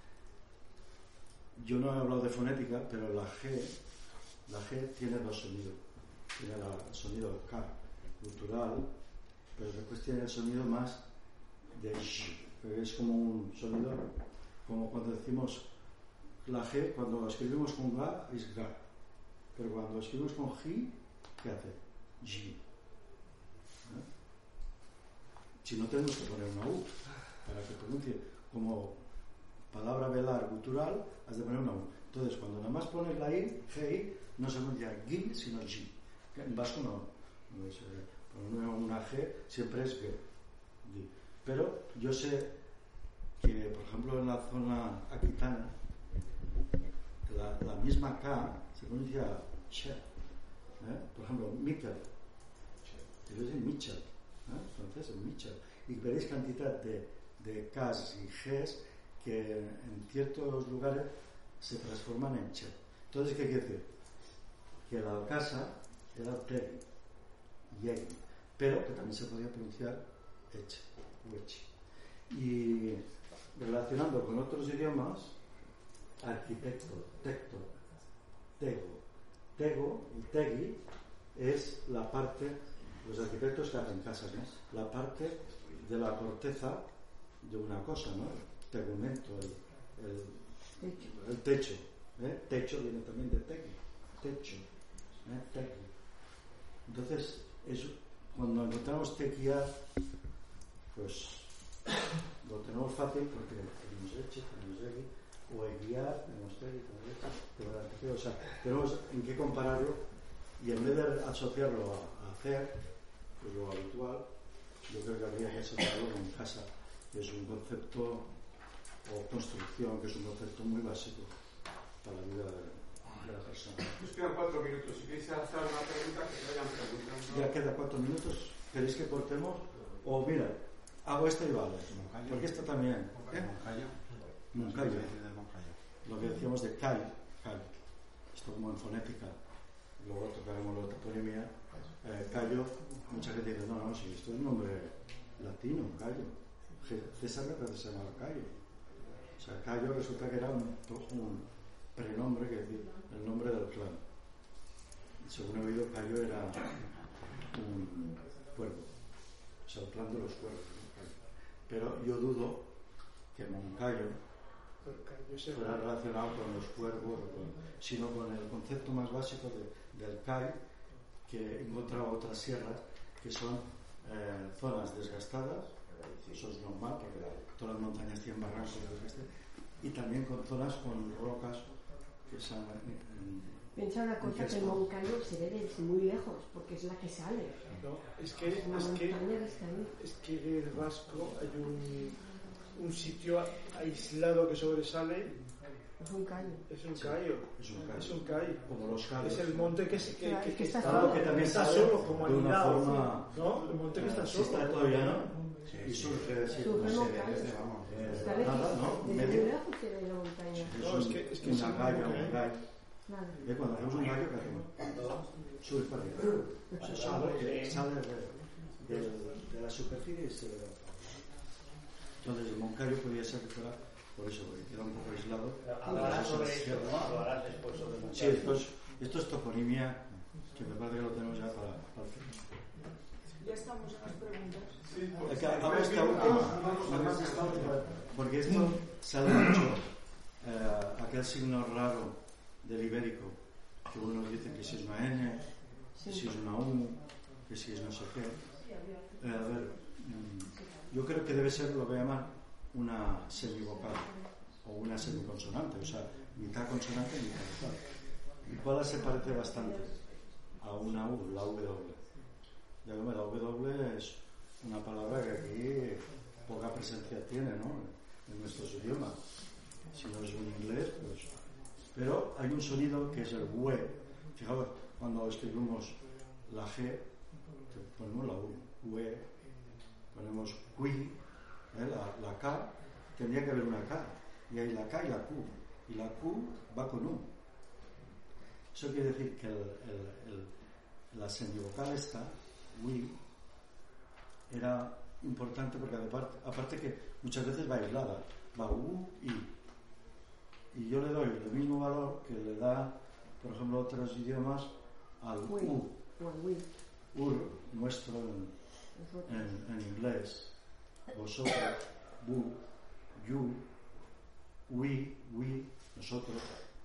Yo no he hablado de fonética, pero la G, la G tiene dos sonidos. Tiene la, el sonido K, cultural, pero después tiene el sonido más de Sh, que es como un sonido, como cuando decimos la G, cuando escribimos con Ga, es Ga. Pero cuando escribimos con G, ¿qué hace? G. ¿Eh? Si no, tenemos que poner una U para que pronuncie. Como palabra velar cultural, has de poner una U. Entonces, cuando nada más pones la I, G, no se pronuncia G, sino G. En vasco no. no es, eh, poner una G siempre es G. G. Pero yo sé que, por ejemplo, en la zona aquitana, la, la misma K se pronuncia Che. ¿Eh? Por ejemplo, Miquel. Yo soy Michel. ¿Eh? Entonces, es Michel. Y veréis cantidad de, de Ks y Gs que en ciertos lugares se transforman en Che. Entonces, ¿qué quiere decir? Que la casa era tegui, yegui, pero que también se podía pronunciar eche, uechi. Y relacionando con otros idiomas, arquitecto, tecto, tego, tego y tegui es la parte, los arquitectos que hacen casas, ¿no? La parte de la corteza de una cosa, ¿no? El tegumento, el, el, el techo, ¿eh? Techo viene también de tegui, techo, ¿eh? Tegui. Entonces, eso, cuando encontramos tequia, pues lo tenemos fácil porque tenemos eche, tenemos egui, o eguiar, tenemos tegui, tenemos eche, o sea, tenemos en qué compararlo y en vez de asociarlo a, a hacer, pues lo habitual, yo creo que habría que asociarlo con casa, que es un concepto, o construcción, que es un concepto muy básico para la vida de de la persona. Nos quedan cuatro minutos. Si queréis hacer una pregunta, que se vayan preguntando. Ya queda cuatro minutos. ¿Queréis que cortemos? O mira, hago esta y vale. Porque esta también. ¿Eh? Moncayo. Moncayo. Lo que decíamos de Cai. Cai. Esto como en fonética. Luego tocaremos la toponimia. Eh, Cayo, mucha gente dice, no, no, si esto es un nombre latino, Cayo. César me parece que se llamaba Cayo. O sea, Cayo resulta que era un, un prenombre, que decir, el nombre del clan. Según he oído, Cayo era un cuervo, o sea, el clan de los cuervos, ¿no? Pero yo dudo que Moncayo fuera relacionado con los cuervos, con, sino con el concepto más básico de, del Cai, que he encontrado otras sierras que son eh, zonas desgastadas, eso es normal porque todas las montañas tienen barrancos desgastados, y también con zonas con rocas que son Piensa una cosa, que el Moncayo se ve desde muy lejos, porque es la que sale. No, es que, es, la es, que, que está ahí. es que en el Vasco hay un, un sitio aislado que sobresale. Es un callo. Es un callo. Es un callo. Es un callo. Como los callos. Es el monte que, se, que, Claro, que, que que está está, solo. que también está sale solo, como de una anidado. forma, ¿no? El monte que está Si solo. está todavía, ¿no? Sí, Y sí. surge así. Surge como un se ve callo. desde, vamos, eh, Está nada, lejos, ¿no? desde Medio. muy lejos se ve la montaña. Es, No, un, es que- es que una sí, galla, ¿eh? un gallo. Claro. ¿Eh? Cuando hacemos un gallo, ¿qué hacemos? Sube para arriba. O sea, sale, sale de, de, de la superficie y se ve. Entonces, el Moncayo podría ser que fuera por eso, porque queda un poco aislado. Hablarás sobre esto, ¿no? Hablarás después sobre el Sí, esto es, esto es toponimia, que me parece que lo tenemos ya para, para el fin. Ya estamos en las preguntas. Sí, Es que hago esta última, porque esto sale mucho, eh, aquel signo raro del ibérico, que unos dicen que si es una N, que si es una U, que si es no sé qué. Eh, a ver, mm, yo creo que debe ser lo que llaman una semivocal o una semiconsonante, o sea, mitad consonante y mitad vocal. Y Pola se parece bastante a una U, la W. Ya que la W es una palabra que aquí poca presencia tiene, ¿no? En nuestros idiomas. Si no es un inglés, pues. Pero hay un sonido que es el we. Fijaos, cuando escribimos la G, ponemos la U, UE, ponemos QUI, ¿eh? la, la K, tendría que haber una K, y hay la K y la Q, y la Q va con U. Eso quiere decir que el, el, el, la semivocal esta, UI, era importante porque aparte, aparte que muchas veces va aislada, va U, I. Y yo le doy el mismo valor que le da, por ejemplo, otros idiomas al U. Ur, nuestro en, en, en inglés, vosotros, bu, you, we, we, nosotros.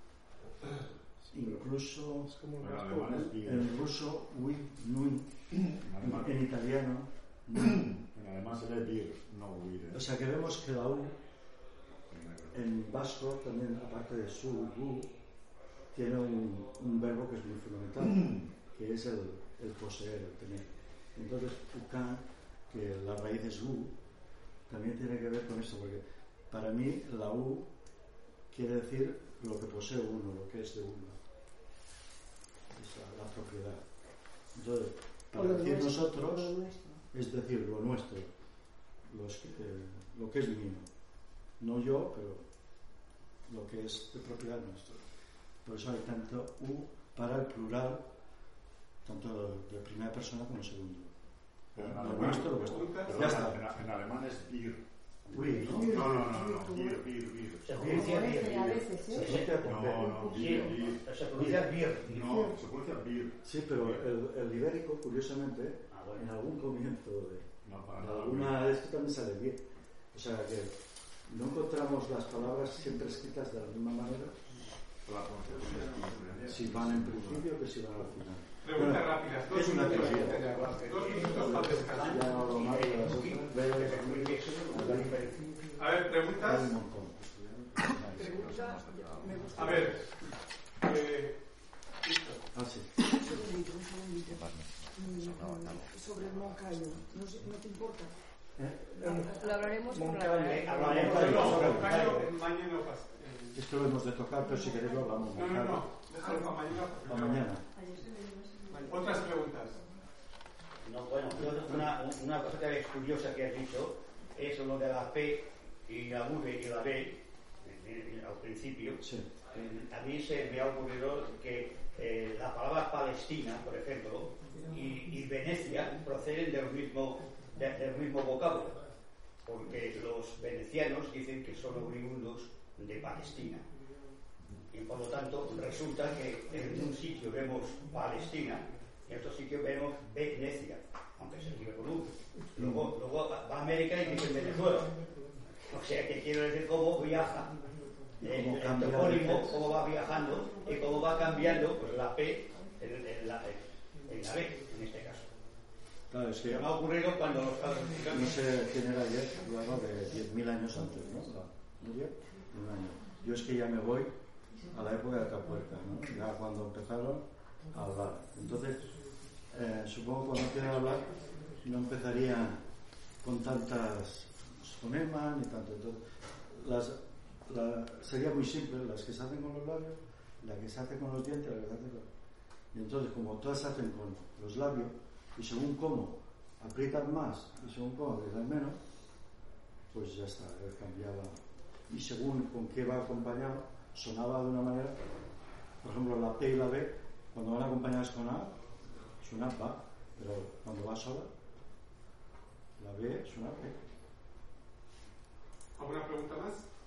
Incluso en ruso, we, nui, en italiano, nui. En alemán se lee bir, no huir. O sea que vemos que la U en vasco también, aparte de su, bu, tiene un, un verbo que es muy fundamental, que es el, el poseer, el tener. Entonces, ukan, que la raíz es u, también tiene que ver con esto, porque para mí la u quiere decir lo que posee uno, lo que es de uno. Es la, la propiedad. Entonces, para lo decir nuestro, nosotros, es decir, lo nuestro, los que, eh, lo que es mío. No yo, pero lo que es de propiedad nuestra. Por eso hay tanto U para el plural, tanto de primera persona como segundo. Pero en lo alemán, nuestro, lo vuestro. Ya está. En, en alemán es bir. Uy, ¿no? No, no, no, no, bir, bir, bir. Se pronuncia bir. No, no, bir, bir. Se pronuncia bir. No, se pronuncia bir. Sí, pero el, el ibérico, curiosamente, ah, bueno, en algún comienzo de, no, para de nada, alguna de esto también sale bien. O sea que no encontramos las palabras siempre escritas de la misma manera. Si van en principio que si van al final. Preguntas bueno, rápidas. Dos es una minutos. teoría. Dos minutos para descansar. Ya no lo más de las otras. A ver, preguntas. Pregunta, me gusta. A ver. Eh, listo. Ah, sí. Un segundito, un segundito. Sobre el Moncayo, ¿no, no te importa? ¿Eh? Lo hablaremos con la Hablaremos sobre el con Moncayo mañana o pasado. Esto lo hemos de tocar, pero si queréis lo hablamos. No, no, no. Déjalo para mañana. Para mañana. Otras preguntas. No, bueno, una, una cosa que es curiosa que has dicho es lo de la P y la V y la B al principio. Sí. A mí se me ha ocurrido que eh, la palabra Palestina, por ejemplo, y, y Venecia proceden del mismo, de, del mismo vocablo, porque los venecianos dicen que son oriundos de Palestina. Y por lo tanto resulta que en un sitio vemos Palestina y en otro sitio vemos Venecia, aunque se escribe con U. Luego, luego va a América y dice Venezuela. O sea que quiero decir cómo viaja el, el topónimo, cómo va viajando y cómo va cambiando pues la P en, en, la, en la B, en este caso. Claro, es que me ha ocurrido cuando los no sé quién era ayer, hablaba de diez mil años antes, ¿no? ¿No bien? Un año. Yo es que ya me voy a la época de Atapuerca, ¿no? Ya cuando empezaron a hablar. Entonces, eh, supongo que cuando empiezan a hablar no empezaría con tantas fonemas ni tanto. Entonces, las, la, sería muy simple, las que se hacen con los labios, la que se hace con los dientes, la que se hace con... Y entonces, como todas se hacen con los labios, y según cómo aprietan más y según cómo aprietan menos, pues ya está, cambiaba. Y según con qué va acompañado, sonaba de una manera. Por ejemplo, la P y la B, cuando van acompañadas con A, suena va, pero cuando va sola, la B suena P. ¿Alguna pregunta más?